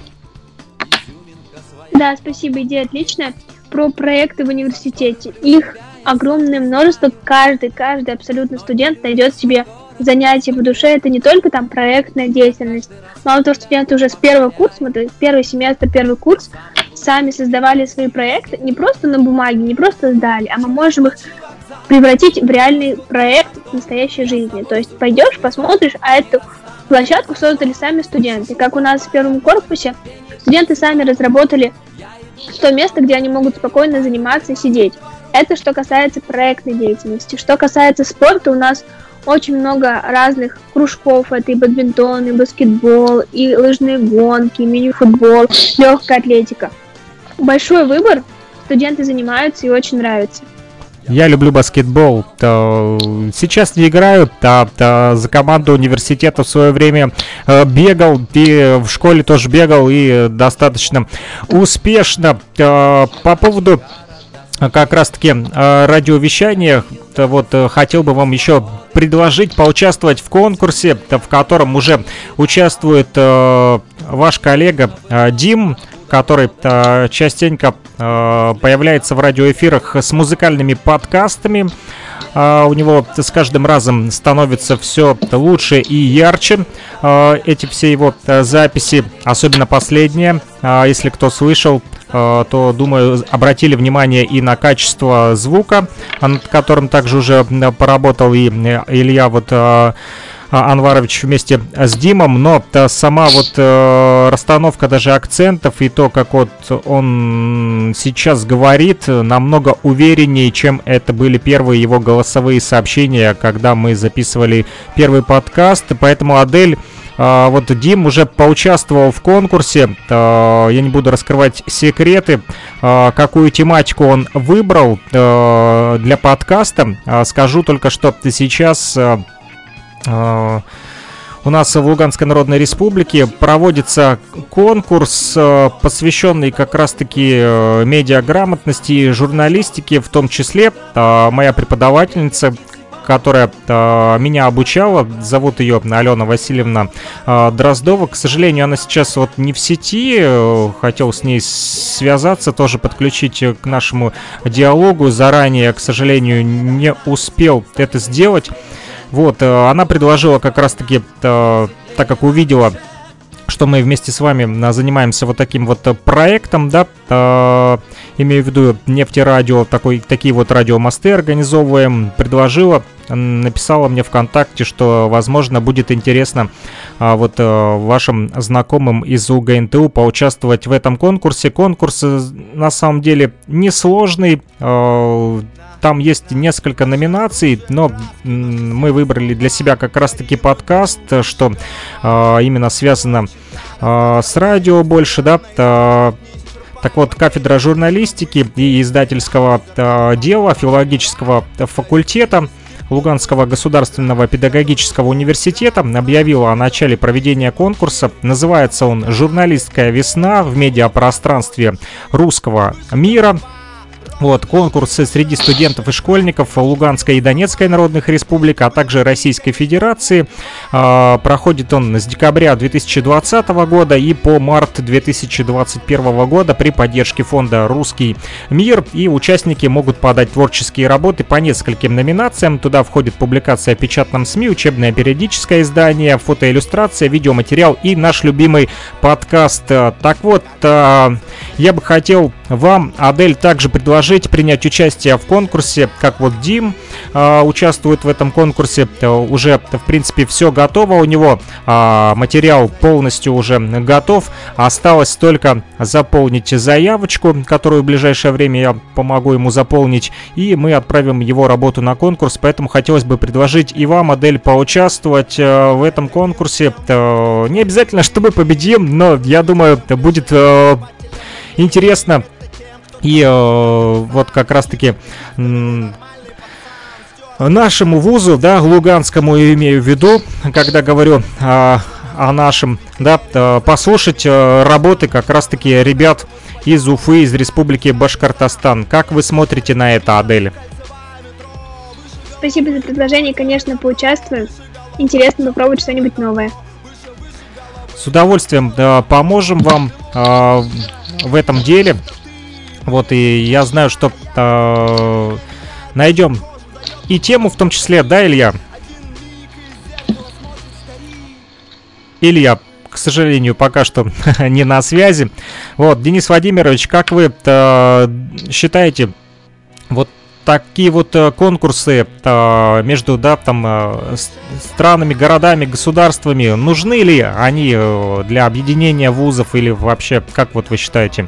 Да, спасибо, идея отличная. Про проекты в университете. Их огромное множество. Каждый, каждый абсолютно студент найдет себе занятие по душе. Это не только там проектная деятельность. Мало того, что студенты уже с первого курса, мы, то есть первый семестр, первый курс, сами создавали свои проекты не просто на бумаге, не просто сдали, а мы можем их превратить в реальный проект в настоящей жизни. То есть пойдешь, посмотришь, а эту площадку создали сами студенты. Как у нас в первом корпусе студенты сами разработали то место, где они могут спокойно заниматься и сидеть. Это что касается проектной деятельности. Что касается спорта, у нас очень много разных кружков. Это и бадминтон, и баскетбол, и лыжные гонки, и мини-футбол, легкая атлетика. Большой выбор, студенты занимаются и очень нравится. Я люблю баскетбол. То сейчас не играю, а, а за команду университета в свое время э, бегал, и в школе тоже бегал, и достаточно успешно. Э, по поводу как раз-таки э, радиовещания, то вот э, хотел бы вам еще предложить поучаствовать в конкурсе, то, в котором уже участвует э, ваш коллега э, Дим, который э, частенько э, появляется в радиоэфирах с музыкальными подкастами. Э, у него с каждым разом становится все лучше и ярче. Э, эти все его э, записи, особенно последняя, э, если кто слышал, э, то, думаю, обратили внимание и на качество звука, над которым также уже поработал и Илья вот... Э, Анварович вместе с Димом, но сама вот э, расстановка даже акцентов и то, как вот он сейчас говорит, намного увереннее, чем это были первые его голосовые сообщения, когда мы записывали первый подкаст. Поэтому, Адель, э, вот Дим уже поучаствовал в конкурсе. Э, я не буду раскрывать секреты, э, какую тематику он выбрал э, для подкаста. Э, скажу только, что сейчас э, э, у нас в Луганской Народной Республике проводится конкурс, э, посвященный как раз-таки э, медиаграмотности и журналистике, в том числе э, моя преподавательница, которая э, меня обучала, зовут ее Алена Васильевна э, Дроздова. К сожалению, она сейчас вот не в сети, э, хотел с ней связаться, тоже подключить к нашему диалогу. Заранее, к сожалению, не успел это сделать. Вот, э, она предложила как раз-таки, э, так как увидела, что мы вместе с вами занимаемся вот таким вот проектом, да, э, имею в виду нефтерадио, такой, такие вот радиомосты организовываем, предложила, написала мне ВКонтакте, что, возможно, будет интересно э, вот э, вашим знакомым из УГНТУ поучаствовать в этом конкурсе. Конкурс э, на самом деле несложный, э, там есть несколько номинаций, но мы выбрали для себя как раз-таки подкаст, что э, именно связано э, с радио больше, да. Э, так вот, кафедра журналистики и издательского э, дела филологического факультета Луганского государственного педагогического университета объявила о начале проведения конкурса. Называется он «Журналистская весна в медиапространстве русского мира». Вот, конкурсы среди студентов и школьников Луганской и Донецкой народных республик, а также Российской Федерации. Э, проходит он с декабря две тысячи двадцатого года и по март две тысячи двадцать первого года при поддержке фонда «Русский мир». И участники могут подать творческие работы по нескольким номинациям. Туда входит публикация в печатном СМИ, учебное периодическое издание, фотоиллюстрация, видеоматериал и наш любимый подкаст. Так вот, э, я бы хотел вам, Адель, также предложить принять участие в конкурсе, как вот Дим э, участвует в этом конкурсе. Э, уже, в принципе, все готово у него. Э, материал полностью уже готов. Осталось только заполнить заявочку, которую в ближайшее время я помогу ему заполнить, и мы отправим его работу на конкурс. Поэтому хотелось бы предложить и вам, Адель, поучаствовать э, в этом конкурсе. Э, не обязательно, чтобы победим, но я думаю, это будет э, интересно. И э, вот как раз-таки м- нашему вузу, да, Луганскому, я имею в виду, когда говорю э, о нашем, да, э, послушать э, работы как раз-таки ребят из Уфы, из Республики Башкортостан. Как вы смотрите на это, Адель? Спасибо за предложение, конечно, поучаствуем. Интересно попробовать что-нибудь новое. С удовольствием э, поможем вам э, в этом деле. Вот, и я знаю, что э, найдем и тему в том числе, да, Илья? Илья, к сожалению, пока что не на связи. Вот, Денис Владимирович, как вы э, считаете, вот такие вот э, конкурсы э, между, да, там, э, странами, городами, государствами, нужны ли они э, для объединения вузов или вообще, как вот вы считаете?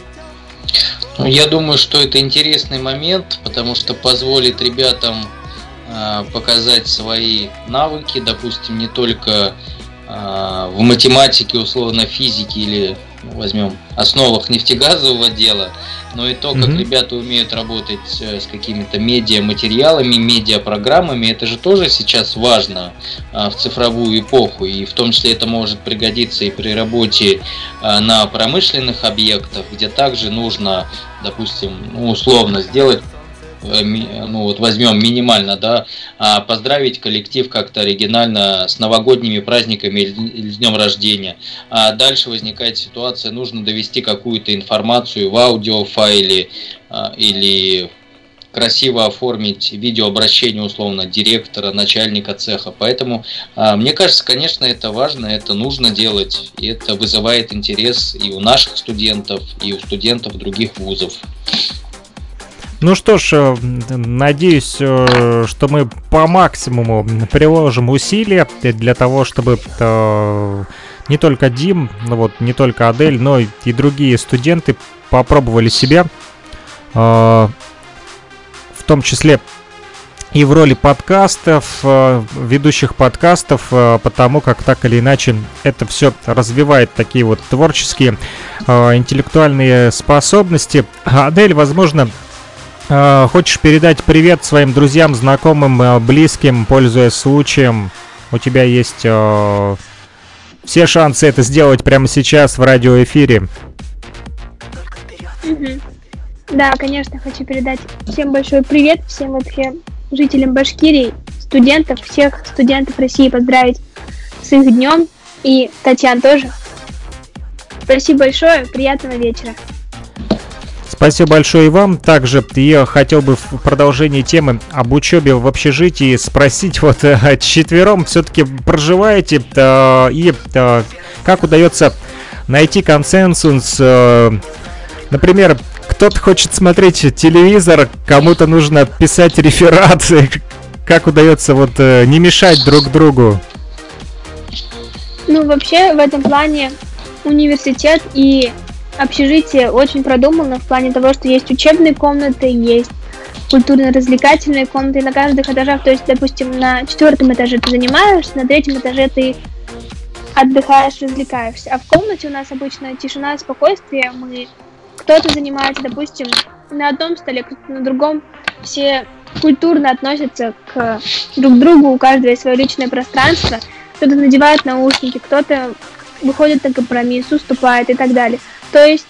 Я думаю, что это интересный момент, потому что позволит ребятам э, показать свои навыки, допустим, не только э, в математике, условно, физике или, ну, возьмем, основах нефтегазового дела, но и то, как mm-hmm. ребята умеют работать с какими-то медиаматериалами, медиапрограммами. Это же тоже сейчас важно а, в цифровую эпоху, и в том числе это может пригодиться и при работе а, на промышленных объектах, где также нужно, допустим, ну, условно сделать, ну вот возьмем минимально, да, поздравить коллектив как-то оригинально с новогодними праздниками или с днем рождения. А дальше возникает ситуация, нужно довести какую-то информацию в аудиофайле или красиво оформить видеообращение, условно, директора, начальника цеха. Поэтому, мне кажется, конечно, это важно, это нужно делать, и это вызывает интерес и у наших студентов, и у студентов других вузов. Ну что ж, надеюсь, что мы по максимуму приложим усилия для того, чтобы э, не только Дим, ну вот, не только Адель, но и другие студенты попробовали себя, э, в том числе и в роли подкастов, ведущих подкастов, потому как так или иначе это все развивает такие вот творческие, интеллектуальные способности. Адель, возможно, хочешь передать привет своим друзьям, знакомым, близким, пользуясь случаем? У тебя есть все шансы это сделать прямо сейчас в радиоэфире. Мгм. Да, конечно, хочу передать всем большой привет, всем вообще жителям Башкирии, студентов, всех студентов России поздравить с их днем. И Татьяна тоже. Спасибо большое, приятного вечера. Спасибо большое и вам. Также я хотел бы в продолжении темы об учебе в общежитии спросить, вот э, четвером все-таки проживаете, э, и э, как удается найти консенсус, э, например, кто-то хочет смотреть телевизор, кому-то нужно писать реферат, как удается вот э, не мешать друг другу? Ну, вообще, в этом плане университет и общежитие очень продумано в плане того, что есть учебные комнаты, есть культурно-развлекательные комнаты на каждых этажах. То есть, допустим, на четвертом этаже ты занимаешься, на третьем этаже ты отдыхаешь, развлекаешься. А в комнате у нас обычно тишина, спокойствие. Мы кто-то занимается, допустим, на одном столе, кто-то на другом. Все культурно относятся к друг другу, у каждого есть свое личное пространство. Кто-то надевает наушники, кто-то выходит на компромисс, уступает и так далее. То есть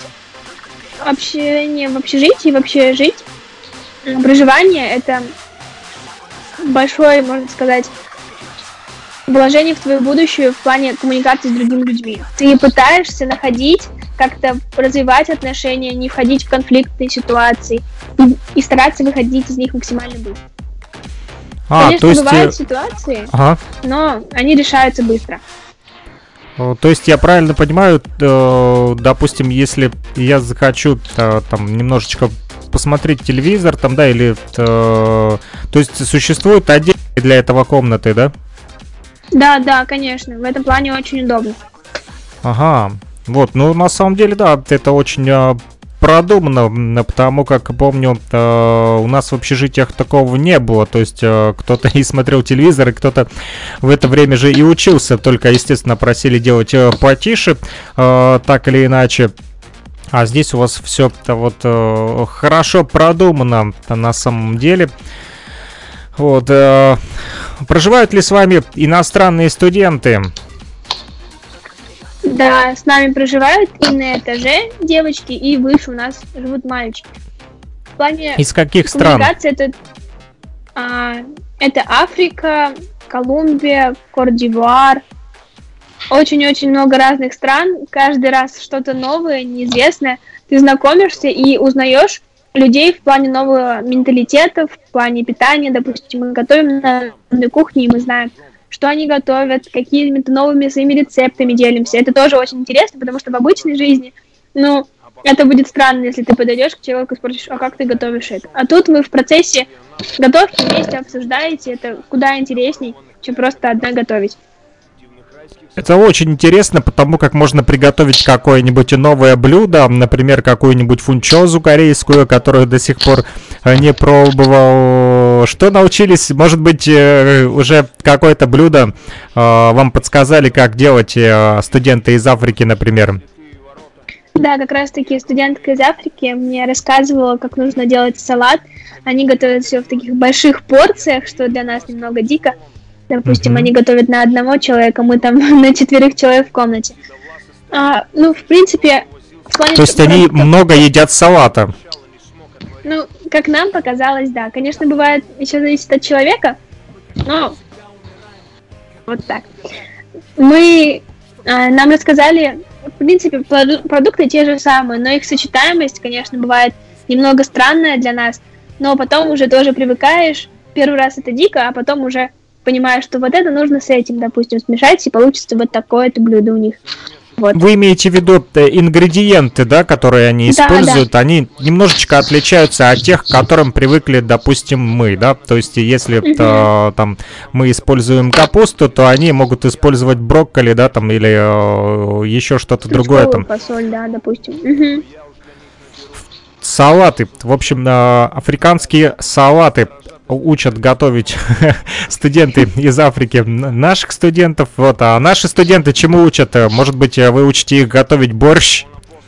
общение в общежитии, вообще жить, проживание — это большое, можно сказать, вложение в твою будущее в плане коммуникации с другими людьми. Ты пытаешься находить, как-то развивать отношения, не входить в конфликтные ситуации и, и стараться выходить из них максимально быстро. А, Конечно, то есть... бывают ситуации, ага. но они решаются быстро. То есть я правильно понимаю, э, допустим, если я захочу э, там немножечко посмотреть телевизор, там, да, или э, то есть существует отдельно для этого комнаты, да? Да, да, конечно, в этом плане очень удобно. Ага, вот, ну на самом деле, да, это очень э, продумано, потому как помню, э, у нас в общежитиях такого не было, то есть э, кто-то и смотрел телевизор, и кто-то в это время же и учился, только, естественно, просили делать э, потише, э, так или иначе. А здесь у вас все вот э, хорошо продумано на самом деле. Вот, э, проживают ли с вами иностранные студенты? Да, с нами проживают и на этаже девочки, и выше у нас живут мальчики. В плане Из каких стран? коммуникации это, а, это Африка, Колумбия, Кот-д'Ивуар. Очень-очень много разных стран. Каждый раз что-то новое, неизвестное. Ты знакомишься и узнаешь людей в плане нового менталитета, в плане питания. Допустим, мы готовим на одной кухне, и мы знаем, что они готовят, какими-то новыми своими рецептами делимся. Это тоже очень интересно, потому что в обычной жизни, ну, это будет странно, если ты подойдешь к человеку и спросишь, а как ты готовишь это? А тут вы в процессе готовки вместе обсуждаете, это куда интересней, чем просто одна готовить. Это очень интересно, потому как можно приготовить какое-нибудь новое блюдо, например, какую-нибудь фунчозу корейскую, которую до сих пор не пробовал. Что научились? Может быть, уже какое-то блюдо вам подсказали, как делать студенты из Африки, например? Да, как раз-таки студентка из Африки мне рассказывала, как нужно делать салат. Они готовят все в таких больших порциях, что для нас немного дико. Допустим, mm-hmm. они готовят на одного человека, мы там на четверых человек в комнате. А, ну, в принципе... В плане То есть они много едят салата? Ну, как нам показалось, да. Конечно, бывает, еще зависит от человека, но вот так. Мы... А, нам рассказали, в принципе, проду- продукты те же самые, но их сочетаемость, конечно, бывает немного странная для нас, но потом уже тоже привыкаешь. Первый раз это дико, а потом уже... понимаю, что вот это нужно с этим, допустим, смешать, и получится вот такое-то блюдо у них. Вот. Вы имеете в виду ингредиенты, да, которые они используют, да, да. Они немножечко отличаются от тех, к которым привыкли, допустим, мы, да? То есть, если uh-huh. то, там мы используем капусту, то они могут использовать брокколи, да, там, или э, еще что-то другое. Там. Фасоль, да, допустим. Uh-huh. Салаты, в общем, э, африканские салаты. учат готовить студенты из Африки наших студентов. Вот, а наши студенты чему учат? Может быть, вы учите их готовить борщ?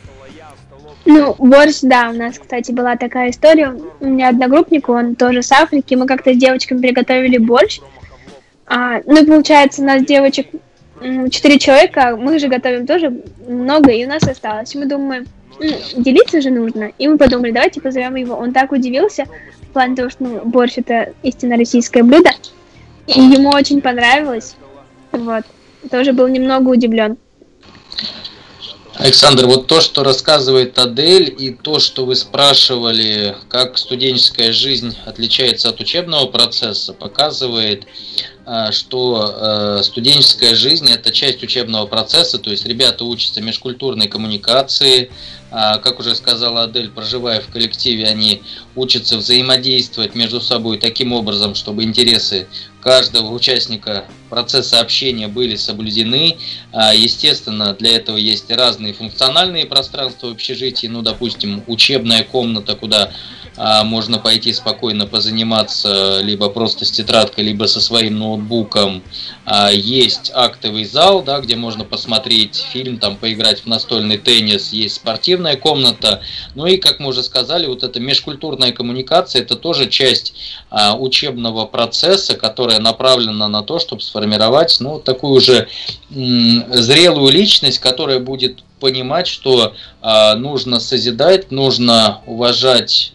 Ну, борщ, да, у нас, кстати, была такая история. У меня одногруппник, он тоже с Африки. Мы как-то с девочками приготовили борщ. А, ну, получается, у нас девочек четыре человека, мы же готовим тоже много, и у нас осталось. Мы думаем, ну, делиться же нужно. И мы подумали, давайте позовем его. Он так удивился, в плане того, что ну, борщ — это истинно российское блюдо. И ему очень понравилось. Вот. Тоже был немного удивлен. Александр, вот то, что рассказывает Адель, и то, что вы спрашивали, как студенческая жизнь отличается от учебного процесса, показывает, что студенческая жизнь – это часть учебного процесса, то есть ребята учатся межкультурной коммуникации, как уже сказала Адель, проживая в коллективе, они учатся взаимодействовать между собой таким образом, чтобы интересы каждого участника процесса общения были соблюдены. Естественно, для этого есть разные функциональные пространства в общежитии, ну, допустим, учебная комната, куда можно пойти спокойно позаниматься либо просто с тетрадкой, либо со своим ноутбуком. Есть актовый зал, да, где можно посмотреть фильм, там, поиграть в настольный теннис, есть спортивная комната. Ну и, как мы уже сказали, вот эта межкультурная коммуникация – это тоже часть учебного процесса, которая направлена на то, чтобы сформировать, ну, такую уже зрелую личность, которая будет понимать, что нужно созидать, нужно уважать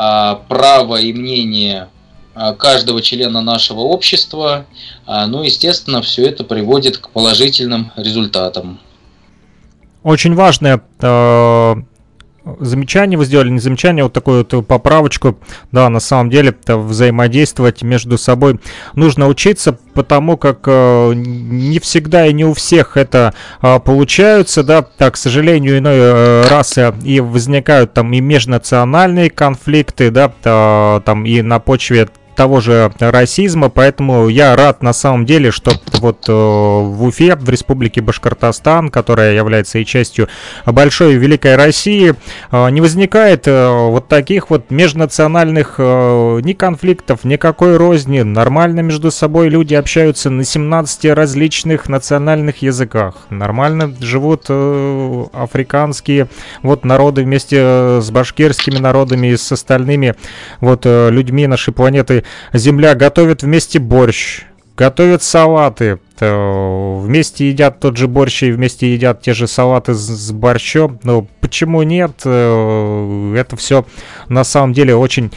право и мнение каждого члена нашего общества. Ну, естественно, все это приводит к положительным результатам. Очень важное э, замечание вы сделали, не замечание, вот такую вот поправочку. Да, на самом деле взаимодействовать между собой нужно учиться, потому как э, не всегда и не у всех это э, получается, да, так, к сожалению, иной э, раз э, и возникают там и межнациональные конфликты, да, э, там и на почве того же расизма, поэтому я рад на самом деле, что вот э, в Уфе, в Республике Башкортостан, которая является и частью большой и великой России, э, не возникает э, вот таких вот межнациональных э, ни конфликтов, никакой розни, нормально между собой люди общаются на семнадцати различных национальных языках, нормально живут э, африканские вот народы вместе с башкирскими народами и с остальными вот э, людьми нашей планеты Земля, готовят вместе борщ, готовят салаты, вместе едят тот же борщ и вместе едят те же салаты с борщом. Ну, почему нет? Это все на самом деле очень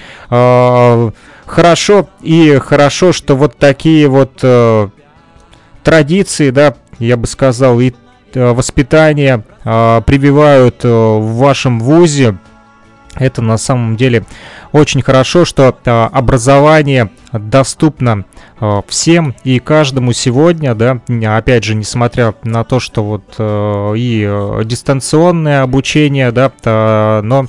э, хорошо. И хорошо, что вот такие вот э, традиции, да, я бы сказал, и э, воспитание э, прививают э, в вашем вузе. Это на самом деле очень хорошо, что э, образование доступно э, всем и каждому сегодня, да, опять же, несмотря на то, что вот э, и э, дистанционное обучение, да, э, но,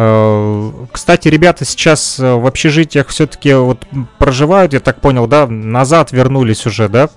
э, кстати, ребята сейчас в общежитиях все-таки вот проживают, я так понял, да, назад вернулись уже, да?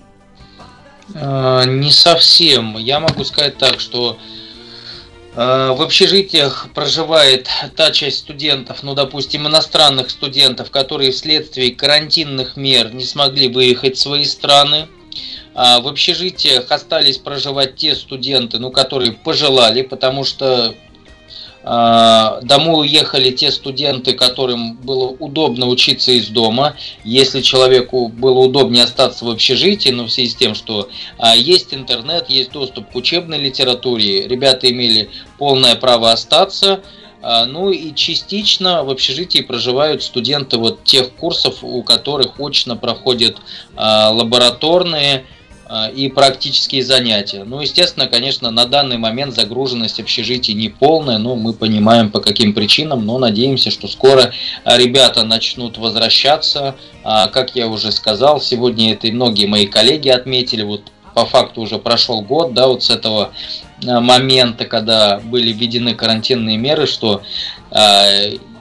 Э, не совсем. Я могу сказать так, что в общежитиях проживает та часть студентов, ну, допустим, иностранных студентов, которые вследствие карантинных мер не смогли выехать в свои страны. В общежитиях остались проживать те студенты, ну, которые пожелали, потому что домой уехали те студенты, которым было удобно учиться из дома. Если человеку было удобнее остаться в общежитии, но в связи с тем, что есть интернет, есть доступ к учебной литературе, ребята имели полное право остаться. Ну и частично в общежитии проживают студенты вот тех курсов, у которых очно проходят лабораторные и практические занятия. Ну, естественно, конечно, на данный момент загруженность общежитий не полная, но мы понимаем, по каким причинам, но надеемся, что скоро ребята начнут возвращаться. Как я уже сказал, сегодня это и многие мои коллеги отметили, вот по факту уже прошел год, да, вот с этого момента, когда были введены карантинные меры, что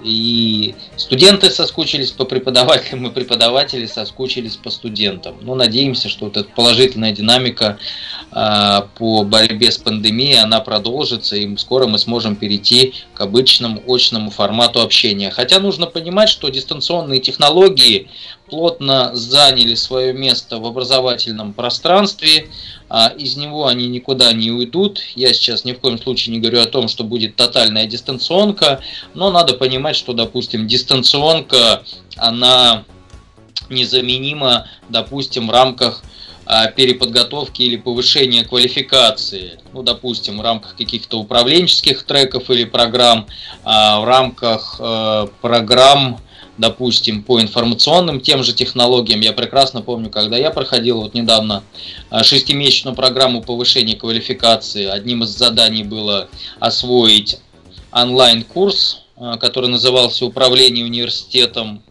и студенты соскучились по преподавателям, и преподаватели соскучились по студентам. Ну, надеемся, что вот эта положительная динамика э, по борьбе с пандемией, она продолжится, и скоро мы сможем перейти к обычному очному формату общения. Хотя нужно понимать, что дистанционные технологии плотно заняли свое место в образовательном пространстве, из него они никуда не уйдут. Я сейчас ни в коем случае не говорю о том, что будет тотальная дистанционка, но надо понимать, что, допустим, дистанционка, она незаменима, допустим, в рамках переподготовки или повышения квалификации, ну, допустим, в рамках каких-то управленческих треков или программ, в рамках программ, допустим, по информационным тем же технологиям. Я прекрасно помню, когда я проходил вот недавно шестимесячную программу повышения квалификации, одним из заданий было освоить онлайн-курс, который назывался «Управление университетом».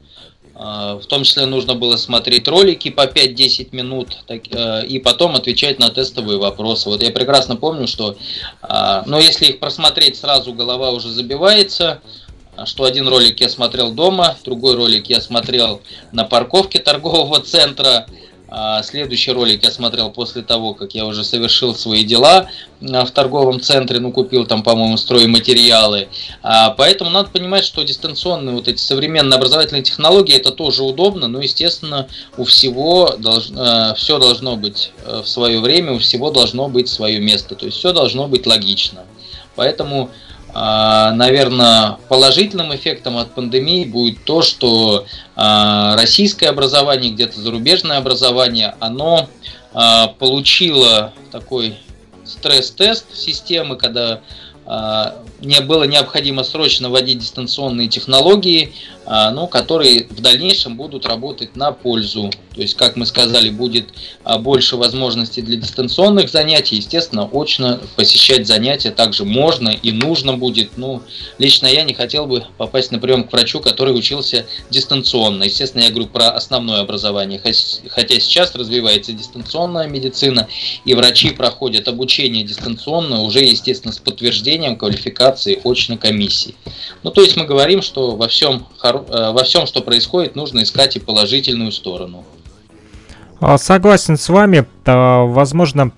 В том числе нужно было смотреть ролики по пять-десять минут и потом отвечать на тестовые вопросы. Вот я прекрасно помню, что, но если их просмотреть сразу, голова уже забивается, что один ролик я смотрел дома, другой ролик я смотрел на парковке торгового центра, а следующий ролик я смотрел после того, как я уже совершил свои дела в торговом центре, ну, купил там, по-моему, стройматериалы. А, поэтому надо понимать, что дистанционные вот эти современные образовательные технологии, это тоже удобно, но, естественно, у всего долж, э, все должно быть в свое время, у всего должно быть свое место, то есть все должно быть логично. Поэтому, наверное, положительным эффектом от пандемии будет то, что российское образование, где-то зарубежное образование, оно получило такой стресс-тест системы, когда не было необходимо срочно вводить дистанционные технологии, ну, которые в дальнейшем будут работать на пользу. То есть, как мы сказали, будет больше возможностей для дистанционных занятий. Естественно, очно посещать занятия также можно и нужно будет. Ну, лично я не хотел бы попасть на прием к врачу, который учился дистанционно. Естественно, я говорю про основное образование. Хотя сейчас развивается дистанционная медицина, и врачи проходят обучение дистанционно уже, естественно, с подтверждением квалификации очной комиссии. Ну, то есть мы говорим, что во всем, во всем, что происходит, нужно искать и положительную сторону. Согласен с вами. Возможно,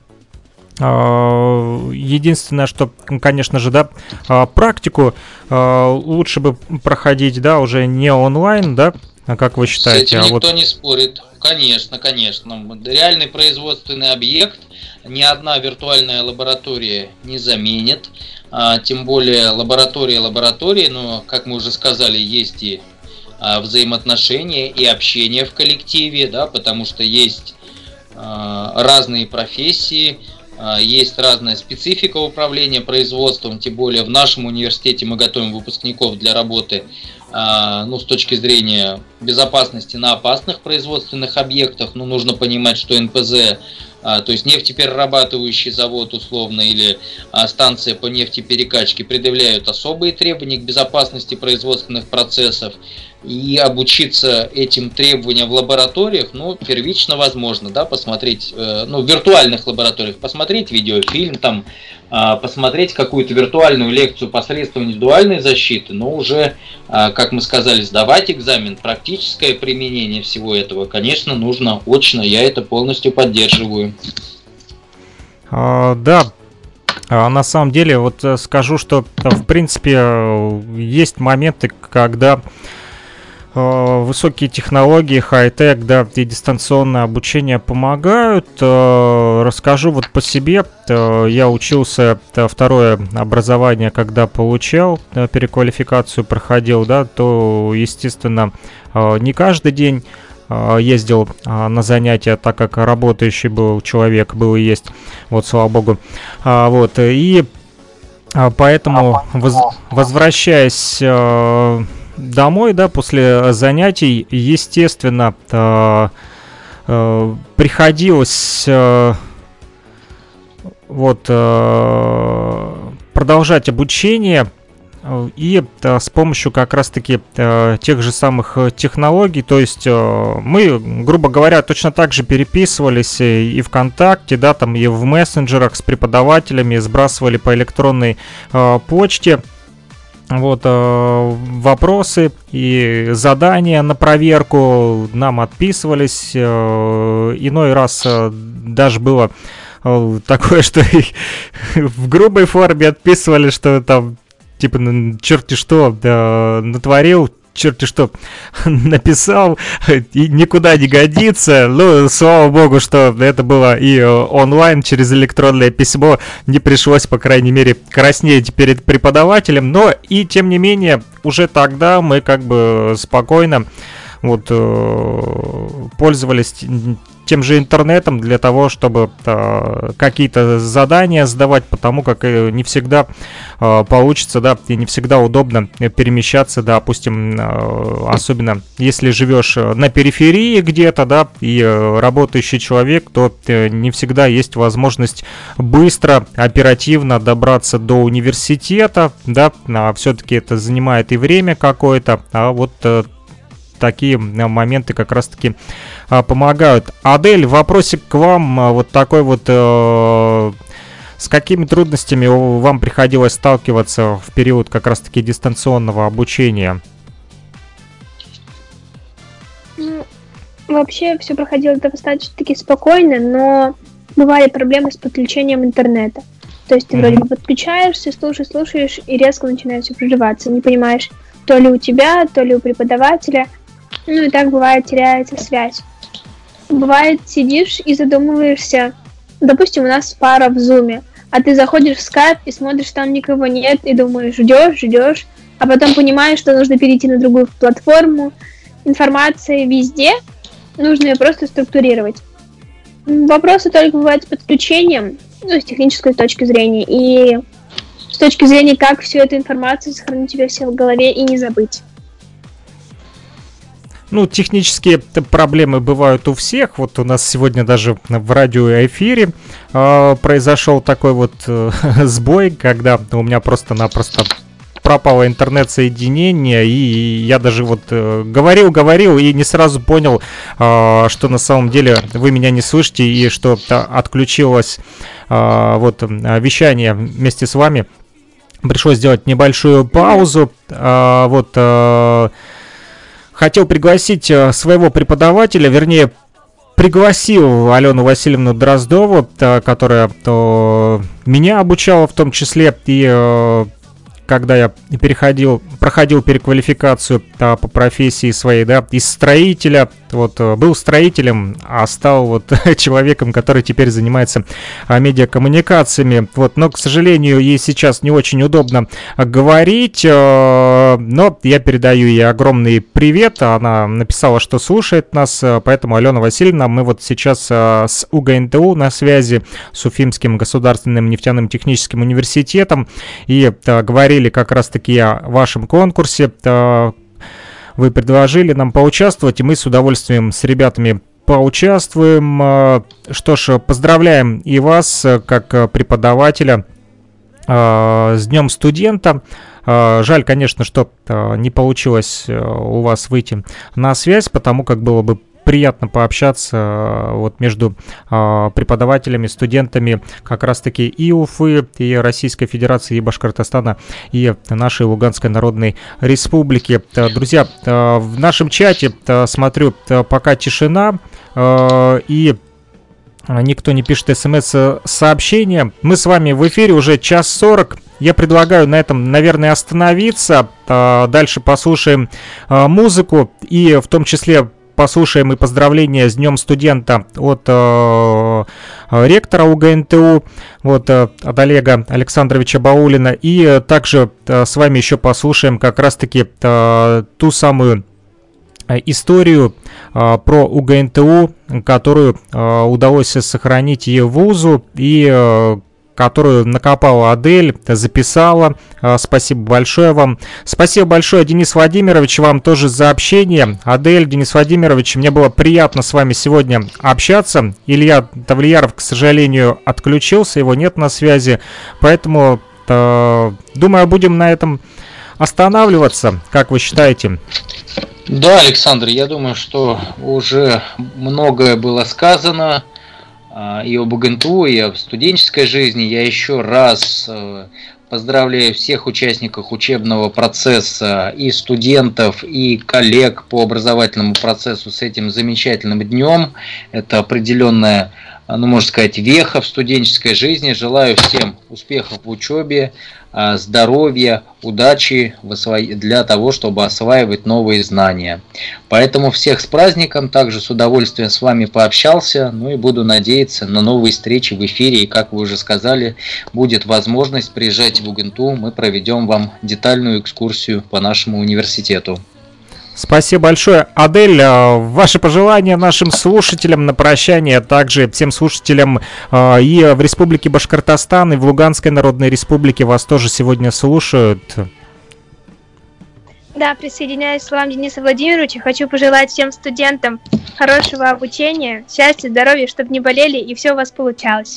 единственное, что, конечно же, да, практику лучше бы проходить, да, уже не онлайн, да, как вы считаете? С этим никто а вот... не спорит. Конечно, конечно. Реальный производственный объект ни одна виртуальная лаборатория не заменит. Тем более лаборатория лаборатории, но, как мы уже сказали, есть и взаимоотношения и общение в коллективе, да, потому что есть разные профессии, есть разная специфика управления производством, тем более в нашем университете мы готовим выпускников для работы, ну, с точки зрения безопасности на опасных производственных объектах. Ну, нужно понимать, что эн пэ зэ, то есть нефтеперерабатывающий завод условно или станция по нефтеперекачке, предъявляют особые требования к безопасности производственных процессов. И обучиться этим требованиям в лабораториях, ну, первично возможно, да, посмотреть, ну, в виртуальных лабораториях, посмотреть видеофильм, там, посмотреть какую-то виртуальную лекцию посредством индивидуальной защиты, но уже, как мы сказали, сдавать экзамен, практическое применение всего этого, конечно, нужно очно, я это полностью поддерживаю. А, да. На самом деле, вот скажу, что, в принципе, есть моменты, когда высокие технологии, хай-тек, да, и дистанционное обучение помогают. Расскажу вот по себе. Я учился, второе образование, когда получал, переквалификацию проходил, да, то, естественно, не каждый день ездил на занятия, так как работающий был человек, был и есть, вот, слава богу. Вот, и поэтому, воз, возвращаясь домой, да, после занятий, естественно, э, э, приходилось э, вот э, продолжать обучение и э, с помощью как раз-таки э, тех же самых технологий, то есть э, мы, грубо говоря, точно так же переписывались и ВКонтакте, да, там и в мессенджерах с преподавателями, сбрасывали по электронной э, почте вот э, вопросы и задания на проверку нам отписывались. Э, иной раз э, даже было э, такое, что в грубой форме отписывали, что там типа черти что э, натворил, черти что написал, и никуда не годится. Ну, слава богу, что это было и онлайн через электронное письмо, не пришлось, по крайней мере, краснеть перед преподавателем, но и тем не менее, уже тогда мы как бы спокойно вот пользовались тем же интернетом для того, чтобы э, какие-то задания сдавать, потому как э, не всегда э, получится, да, и не всегда удобно перемещаться, да, допустим, э, особенно если живешь на периферии где-то, да, и э, работающий человек, то э, не всегда есть возможность быстро, оперативно добраться до университета, да, а все-таки это занимает и время какое-то, а вот э, такие моменты как раз-таки а, помогают. Адель, вопросик к вам а, вот такой вот. Э, с какими трудностями вам приходилось сталкиваться в период как раз-таки дистанционного обучения? Ну, вообще все проходило достаточно-таки спокойно, но бывали проблемы с подключением интернета. То есть ты mm-hmm. вроде бы подключаешься, слушаешь, слушаешь, и резко начинает все прерываться. Не понимаешь, то ли у тебя, то ли у преподавателя. Ну и так бывает, теряется связь. Бывает, сидишь и задумываешься. Допустим, у нас пара в зуме, а ты заходишь в скайп и смотришь, там никого нет, и думаешь, ждешь, ждешь, а потом понимаешь, что нужно перейти на другую платформу. Информация везде, нужно ее просто структурировать. Вопросы только бывают с подключением, ну, с технической точки зрения, и с точки зрения, как всю эту информацию сохранить у тебя все в голове и не забыть. Ну, технические проблемы бывают у всех. Вот у нас сегодня даже в радиоэфире э, произошел такой вот э, сбой, когда у меня просто-напросто пропало интернет-соединение, и я даже вот э, говорил, говорил и не сразу понял, э, что на самом деле вы меня не слышите и что отключилось э, вот вещание вместе с вами. Пришлось сделать небольшую паузу. Э, вот. Э, Хотел пригласить своего преподавателя, вернее, пригласил Алену Васильевну Дроздову, которая меня обучала в том числе, и когда я переходил, проходил переквалификацию да, по профессии своей, да, из строителя, вот, был строителем, а стал вот человеком, который теперь занимается а, медиакоммуникациями, вот, но, к сожалению, ей сейчас не очень удобно говорить, э, но я передаю ей огромный привет, она написала, что слушает нас, поэтому, Алена Васильевна, мы вот сейчас э, с УГНТУ на связи, с Уфимским государственным нефтяным техническим университетом, и э, говорили как раз-таки о вашем конкурсе. Вы предложили нам поучаствовать, и мы с удовольствием с ребятами поучаствуем. Что ж, поздравляем и вас, как преподавателя, с Днем студента. Жаль, конечно, что не получилось у вас выйти на связь, потому как было бы приятно пообщаться вот между э, преподавателями, студентами как раз-таки и Уфы, и Российской Федерации, и Башкортостана, и нашей Луганской Народной Республики. Друзья, э, в нашем чате, э, смотрю, э, пока тишина, э, и никто не пишет смс-сообщения. Мы с вами в эфире уже час сорок. Я предлагаю на этом, наверное, остановиться. Э, дальше послушаем э, музыку, и в том числе послушаем и поздравления с Днем студента от э, ректора УГНТУ, вот, э, от Олега Александровича Баулина. И э, также э, с вами еще послушаем как раз-таки э, ту самую э, историю э, про УГНТУ, которую э, удалось сохранить и вузу, и э, которую накопала Адель, записала. Спасибо большое вам. Спасибо большое, Денис Владимирович, вам тоже за общение. Адель, Денис Владимирович, мне было приятно с вами сегодня общаться. Илья Тавлияров, к сожалению, отключился, его нет на связи. Поэтому, э, думаю, будем на этом останавливаться. Как вы считаете? Да, Александр, я думаю, что уже многое было сказано и об УГНТУ, и об студенческой жизни. Я еще раз Поздравляю всех участников учебного процесса, и студентов, и коллег по образовательному процессу с этим замечательным днем. Это определенная, ну, можно сказать, веха в студенческой жизни. Желаю всем успехов в учебе, здоровья, удачи для того, чтобы осваивать новые знания. Поэтому всех с праздником, также с удовольствием с вами пообщался, ну и буду надеяться на новые встречи в эфире. И, как вы уже сказали, будет возможность приезжать в УГНТУ, мы проведем вам детальную экскурсию по нашему университету. Спасибо большое, Адель. Ваши пожелания нашим слушателям на прощание, а также всем слушателям и в Республике Башкортостан, и в Луганской Народной Республике вас тоже сегодня слушают. Да, присоединяюсь к словам Дениса Владимировича. Хочу пожелать всем студентам хорошего обучения, счастья, здоровья, чтобы не болели и все у вас получалось.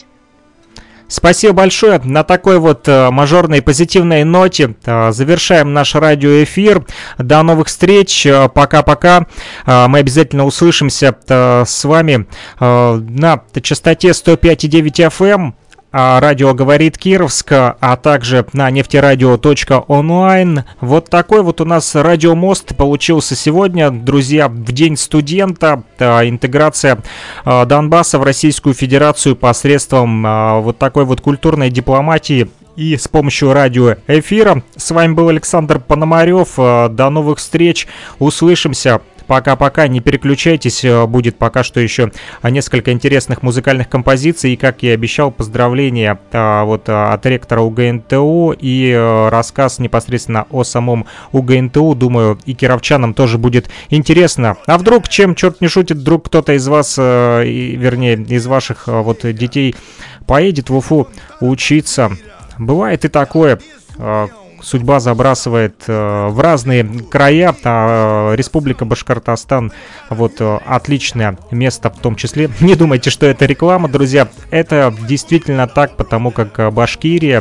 Спасибо большое. На такой вот э, мажорной позитивной ноте э, завершаем наш радиоэфир. До новых встреч. Пока-пока. Э, мы обязательно услышимся э, с вами э, на частоте сто пять и девять эф эм. Радио говорит Кировск, а также на нефтерадио точка онлайн. Вот такой вот у нас радиомост получился сегодня, друзья, в День студента. Интеграция Донбасса в Российскую Федерацию посредством вот такой вот культурной дипломатии и с помощью радиоэфира. С вами был Александр Пономарев. До новых встреч. Услышимся. Пока-пока, не переключайтесь, будет пока что еще несколько интересных музыкальных композиций. И, как я и обещал, поздравления а, вот, от ректора УГНТУ и а, рассказ непосредственно о самом УГНТУ. Думаю, и кировчанам тоже будет интересно. А вдруг, чем черт не шутит, вдруг кто-то из вас, а, и, вернее, из ваших а, вот, детей поедет в Уфу учиться. Бывает и такое. А, Судьба забрасывает э, в разные края. А, э, Республика Башкортостан, вот, э, отличное место в том числе. Не думайте, что это реклама, друзья. Это действительно так, потому как Башкирия,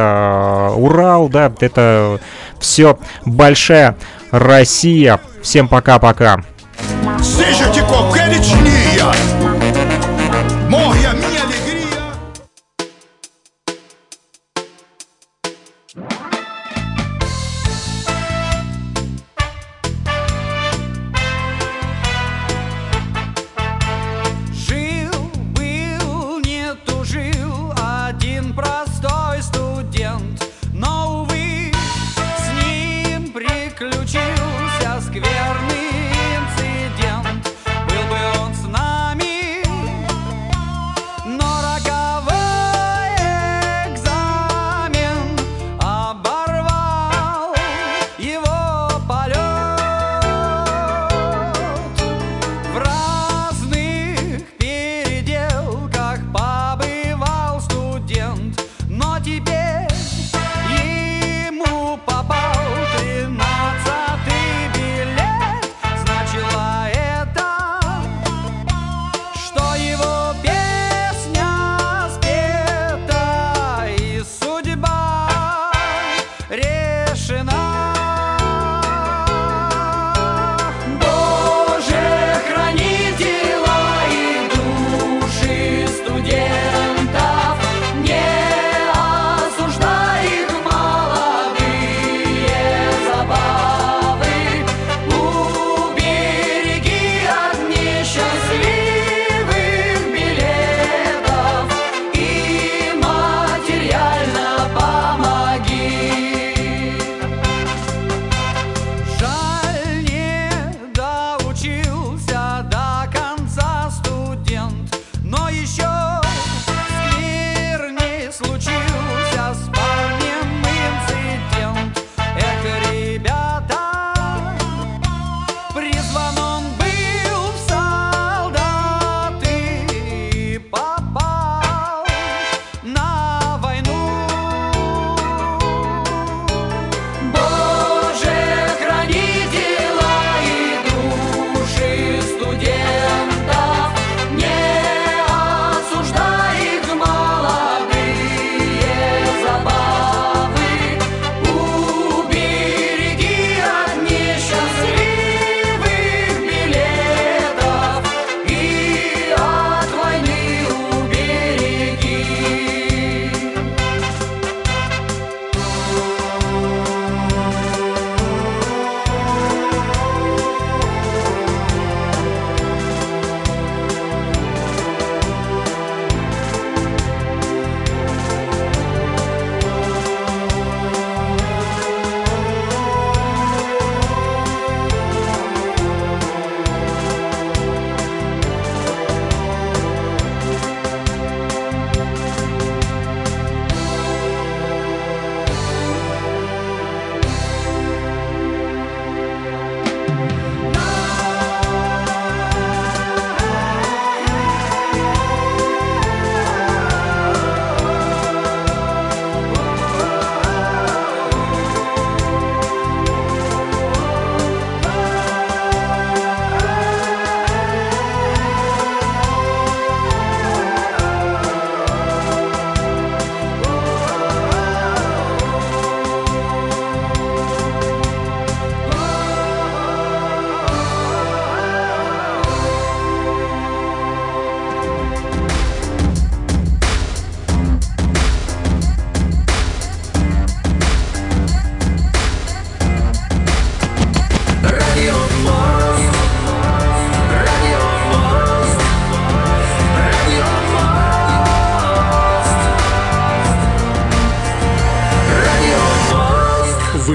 это э, Урал, да, это все большая Россия. Всем пока-пока. Скверный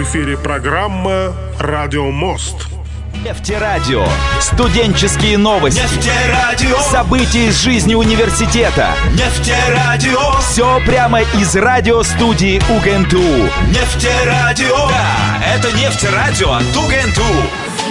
эфире программа «Радио Мост». Нефтерадио. Студенческие новости. Нефтерадио. События из жизни университета. Нефтерадио. Все прямо из радиостудии УГНТУ. Нефтерадио. Да, это Нефтерадио от УГНТУ.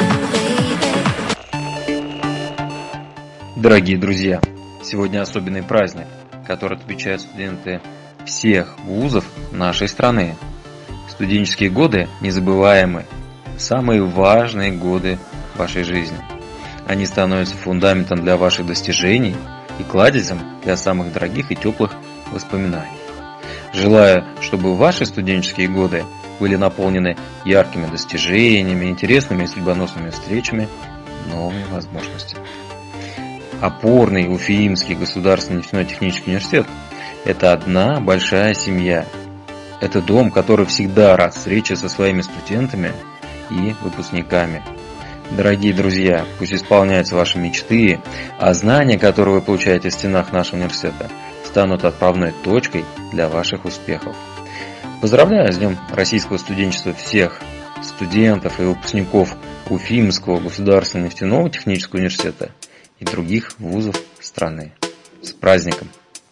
Дорогие друзья, сегодня особенный праздник, который отмечают студенты всех вузов нашей страны. Студенческие годы незабываемы. Самые важные годы вашей жизни. Они становятся фундаментом для ваших достижений и кладезем для самых дорогих и теплых воспоминаний. Желаю, чтобы ваши студенческие годы были наполнены яркими достижениями, интересными и судьбоносными встречами, новыми возможностями. Опорный Уфимский государственный нефтяной технический университет – это одна большая семья. Это дом, который всегда рад встрече со своими студентами и выпускниками. Дорогие друзья, пусть исполняются ваши мечты, а знания, которые вы получаете в стенах нашего университета, станут отправной точкой для ваших успехов. Поздравляю с Днем российского студенчества всех студентов и выпускников Уфимского государственного нефтяного технического университета и других вузов страны. С праздником!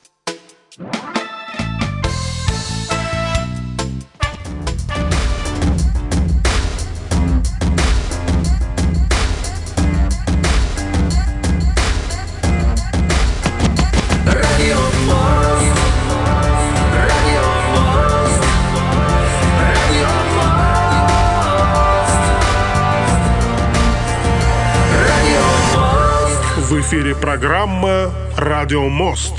В эфире программа «Радио Мост».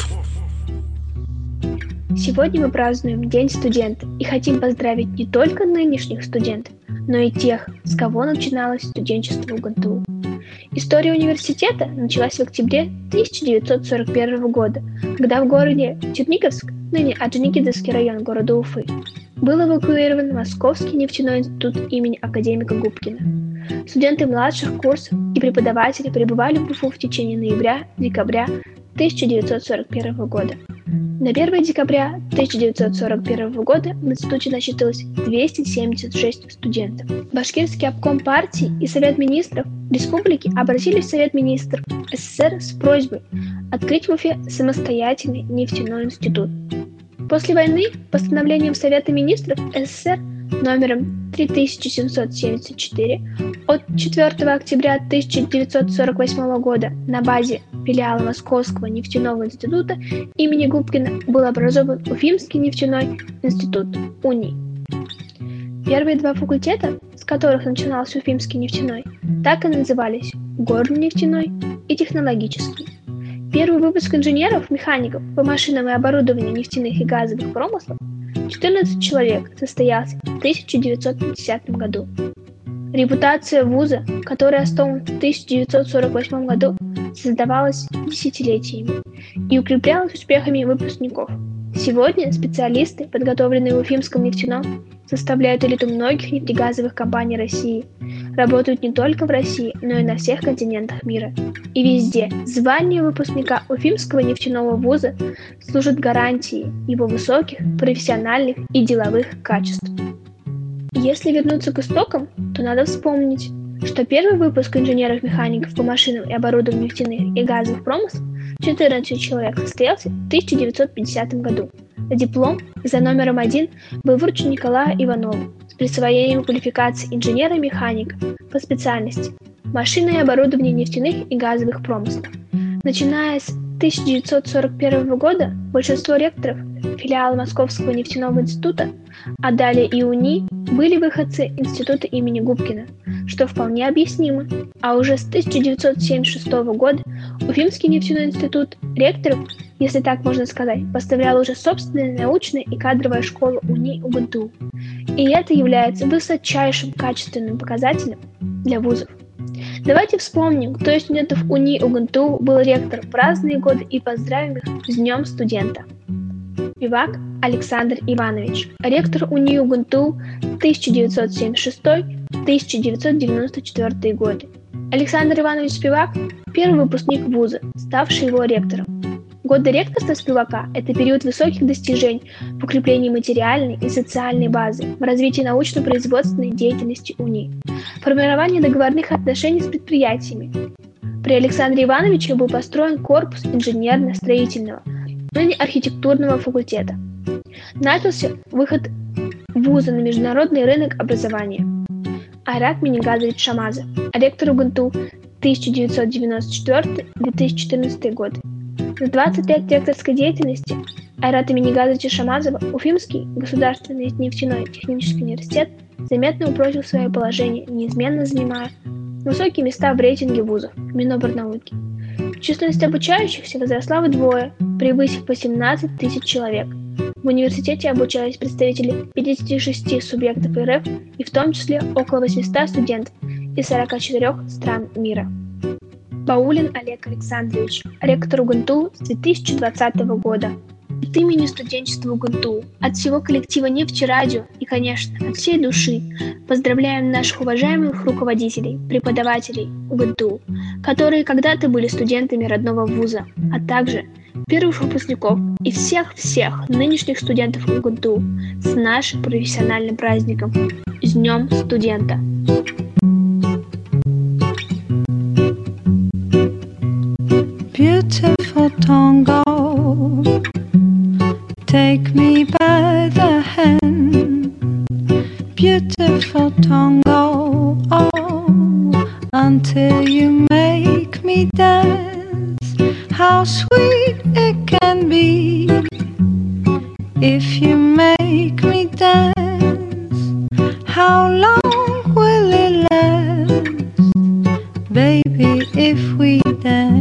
Сегодня мы празднуем День студента и хотим поздравить не только нынешних студентов, но и тех, с кого начиналось студенчество УГНТУ. История университета началась в октябре тысяча девятьсот сорок первого года, когда в городе Черниговск, ныне Орджоникидзевский район города Уфы, был эвакуирован Московский нефтяной институт имени академика Губкина. Студенты младших курсов и преподаватели пребывали в Уфу в течение ноября-декабря тысяча девятьсот сорок первого года. На первое декабря тысяча девятьсот сорок первого года в институте насчитывалось двести семьдесят шесть студентов. Башкирский обком партии и Совет министров республики обратились в Совет министров СССР с просьбой открыть в Уфе самостоятельный нефтяной институт. После войны постановлением Совета министров СССР номером три тысячи семьсот семьдесят четыре от четвёртого октября тысяча девятьсот сорок восьмого года на базе филиала Московского нефтяного института имени Губкина был образован Уфимский нефтяной институт УНИ. Первые два факультета, с которых начинался Уфимский нефтяной, так и назывались Горный нефтяной и Технологический. Первый выпуск инженеров-механиков по машинам и оборудованию нефтяных и газовых промыслов четырнадцать человек состоялся в тысяча девятьсот пятидесятом году. Репутация вуза, который основан в тысяча девятьсот сорок восьмом году, создавалась десятилетиями и укреплялась успехами выпускников. Сегодня специалисты, подготовленные в Уфимском нефтяном, составляют элиту многих нефтегазовых компаний России, работают не только в России, но и на всех континентах мира. И везде звание выпускника Уфимского нефтяного вуза служит гарантией его высоких профессиональных и деловых качеств. Если вернуться к истокам, то надо вспомнить, что первый выпуск инженеров-механиков по машинам и оборудованию нефтяных и газовых промыслов четырнадцать человек состоялся в тысяча девятьсот пятидесятом году. Диплом за номером один был вручен Николаю Иванову с присвоением квалификации инженера-механика по специальности машины и оборудование нефтяных и газовых промыслов. Начиная с тысяча девятьсот сорок первого года большинство ректоров филиала Московского нефтяного института, а далее и УНИ, были выходцы института имени Губкина, что вполне объяснимо. А уже с тысяча девятьсот семьдесят шестого года Уфимский нефтяной институт ректоров, если так можно сказать, поставлял уже собственная научная и кадровая школа УНИ УГНТУ. И это является высочайшим качественным показателем для вузов. Давайте вспомним, кто из студентов УНИ УГНТУ был ректором в разные годы и поздравим их с Днем студента. Спивак Александр Иванович, ректор УНИ УГНТУ тысяча девятьсот семьдесят шестой — тысяча девятьсот девяносто четвёртый годы. Александр Иванович Спивак – первый выпускник вуза, ставший его ректором. Годы ректорства Спивака – это период высоких достижений в укреплении материальной и социальной базы, в развитии научно-производственной деятельности УНИ, формировании договорных отношений с предприятиями. При Александре Ивановиче был построен корпус инженерно-строительного, ныне архитектурного факультета. Начался выход вуза на международный рынок образования. Айрат Минигазович Шамазов, ректор УГНТУ тысяча девятьсот девяносто четвёртый — две тысячи четырнадцатый годы. За двадцать лет ректорской деятельности Айрата Минигазовича Шамазова Уфимский государственный нефтяной технический университет заметно упрочил свое положение, неизменно занимая высокие места в рейтинге вузов Миноборнауки. Численность обучающихся возросла вдвое, превысив восемнадцать тысяч человек. В университете обучались представители пятидесяти шести субъектов РФ и в том числе около восьмисот студентов из сорока четырёх стран мира. Баулин Олег Александрович, ректор УГНТУ с две тысячи двадцатого года. От имени студенчества УГНТУ, от всего коллектива «Нефтерадио» и, конечно, от всей души поздравляем наших уважаемых руководителей, преподавателей УГНТУ, которые когда-то были студентами родного вуза, а также первых выпускников и всех-всех нынешних студентов УГНТУ с нашим профессиональным праздником – с Днем студента! Beautiful tango, take me by the hand. Beautiful tango, oh, until you make me dance. How sweet it can be if you make me dance. How long will it last, baby, if we dance?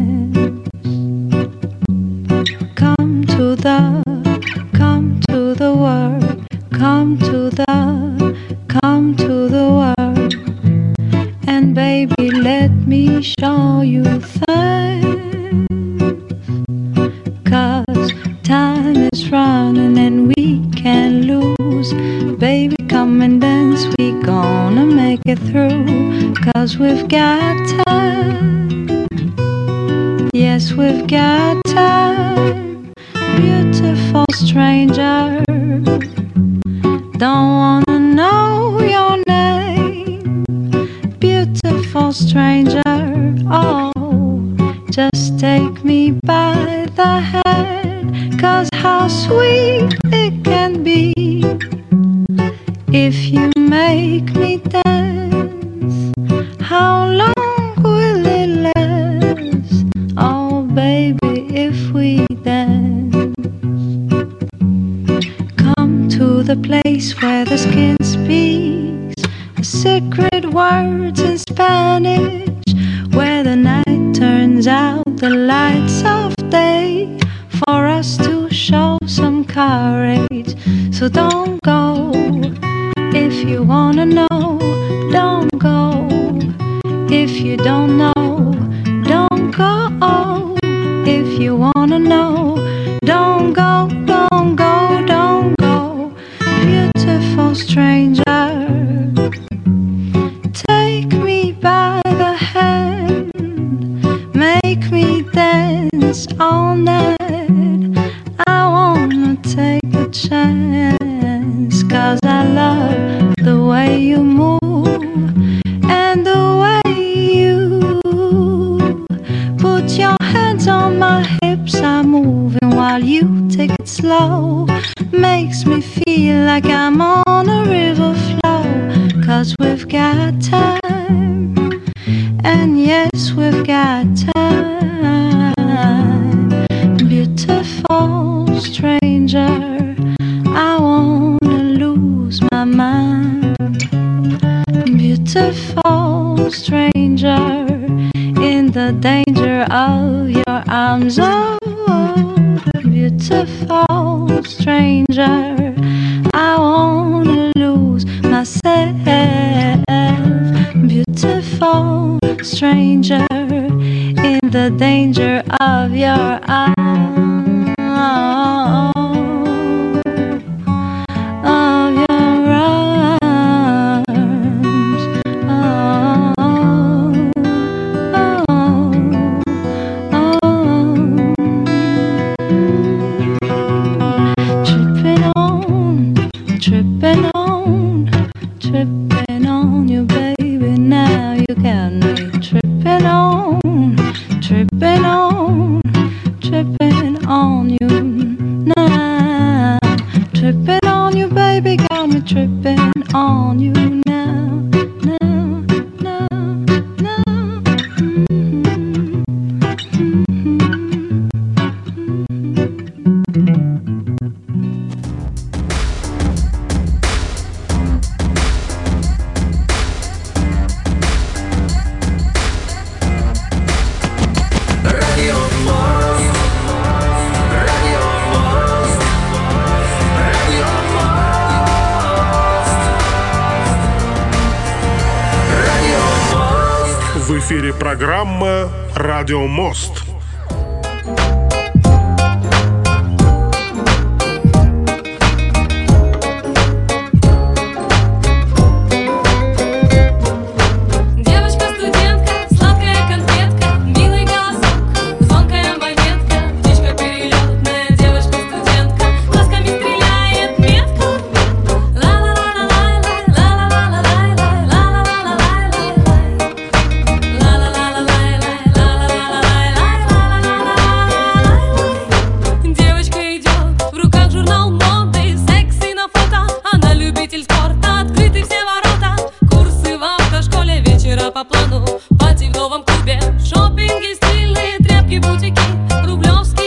Come to the, come to the world, come to the, come to the world, and baby, let me show you things. 'Cause time is running and we can't lose. Baby, come and dance, we gonna make it through. 'Cause we've got time, yes, we've got time. Beautiful stranger, don't wanna know your name. Beautiful stranger, oh, just take me by the hand. 'Cause how sweet it can be if you make me dance. How long will it last, oh baby, if we dance? To the place where the skin speaks the secret words in Spanish, where the night turns out the lights of day, for us to show some courage. So don't go if you wanna know, don't go if you don't know, don't go if you wanna know, don't go, don't go, don't go. Beautiful stranger, take me by the hand, make me dance all night. I wanna take a chance, 'cause I love the way you move and the way you put your hands on my hips. I'm moving while you take it slow. Makes me feel like I'm on a river flow. 'Cause we've got time, and yes, we've got time. Beautiful stranger, I wanna lose my mind. Beautiful stranger, in the danger of your arms, oh, beautiful stranger, I wanna lose myself. Beautiful stranger, in the danger of your arms, of your arms, oh, oh, oh, oh. эфире программа «Радио Мост».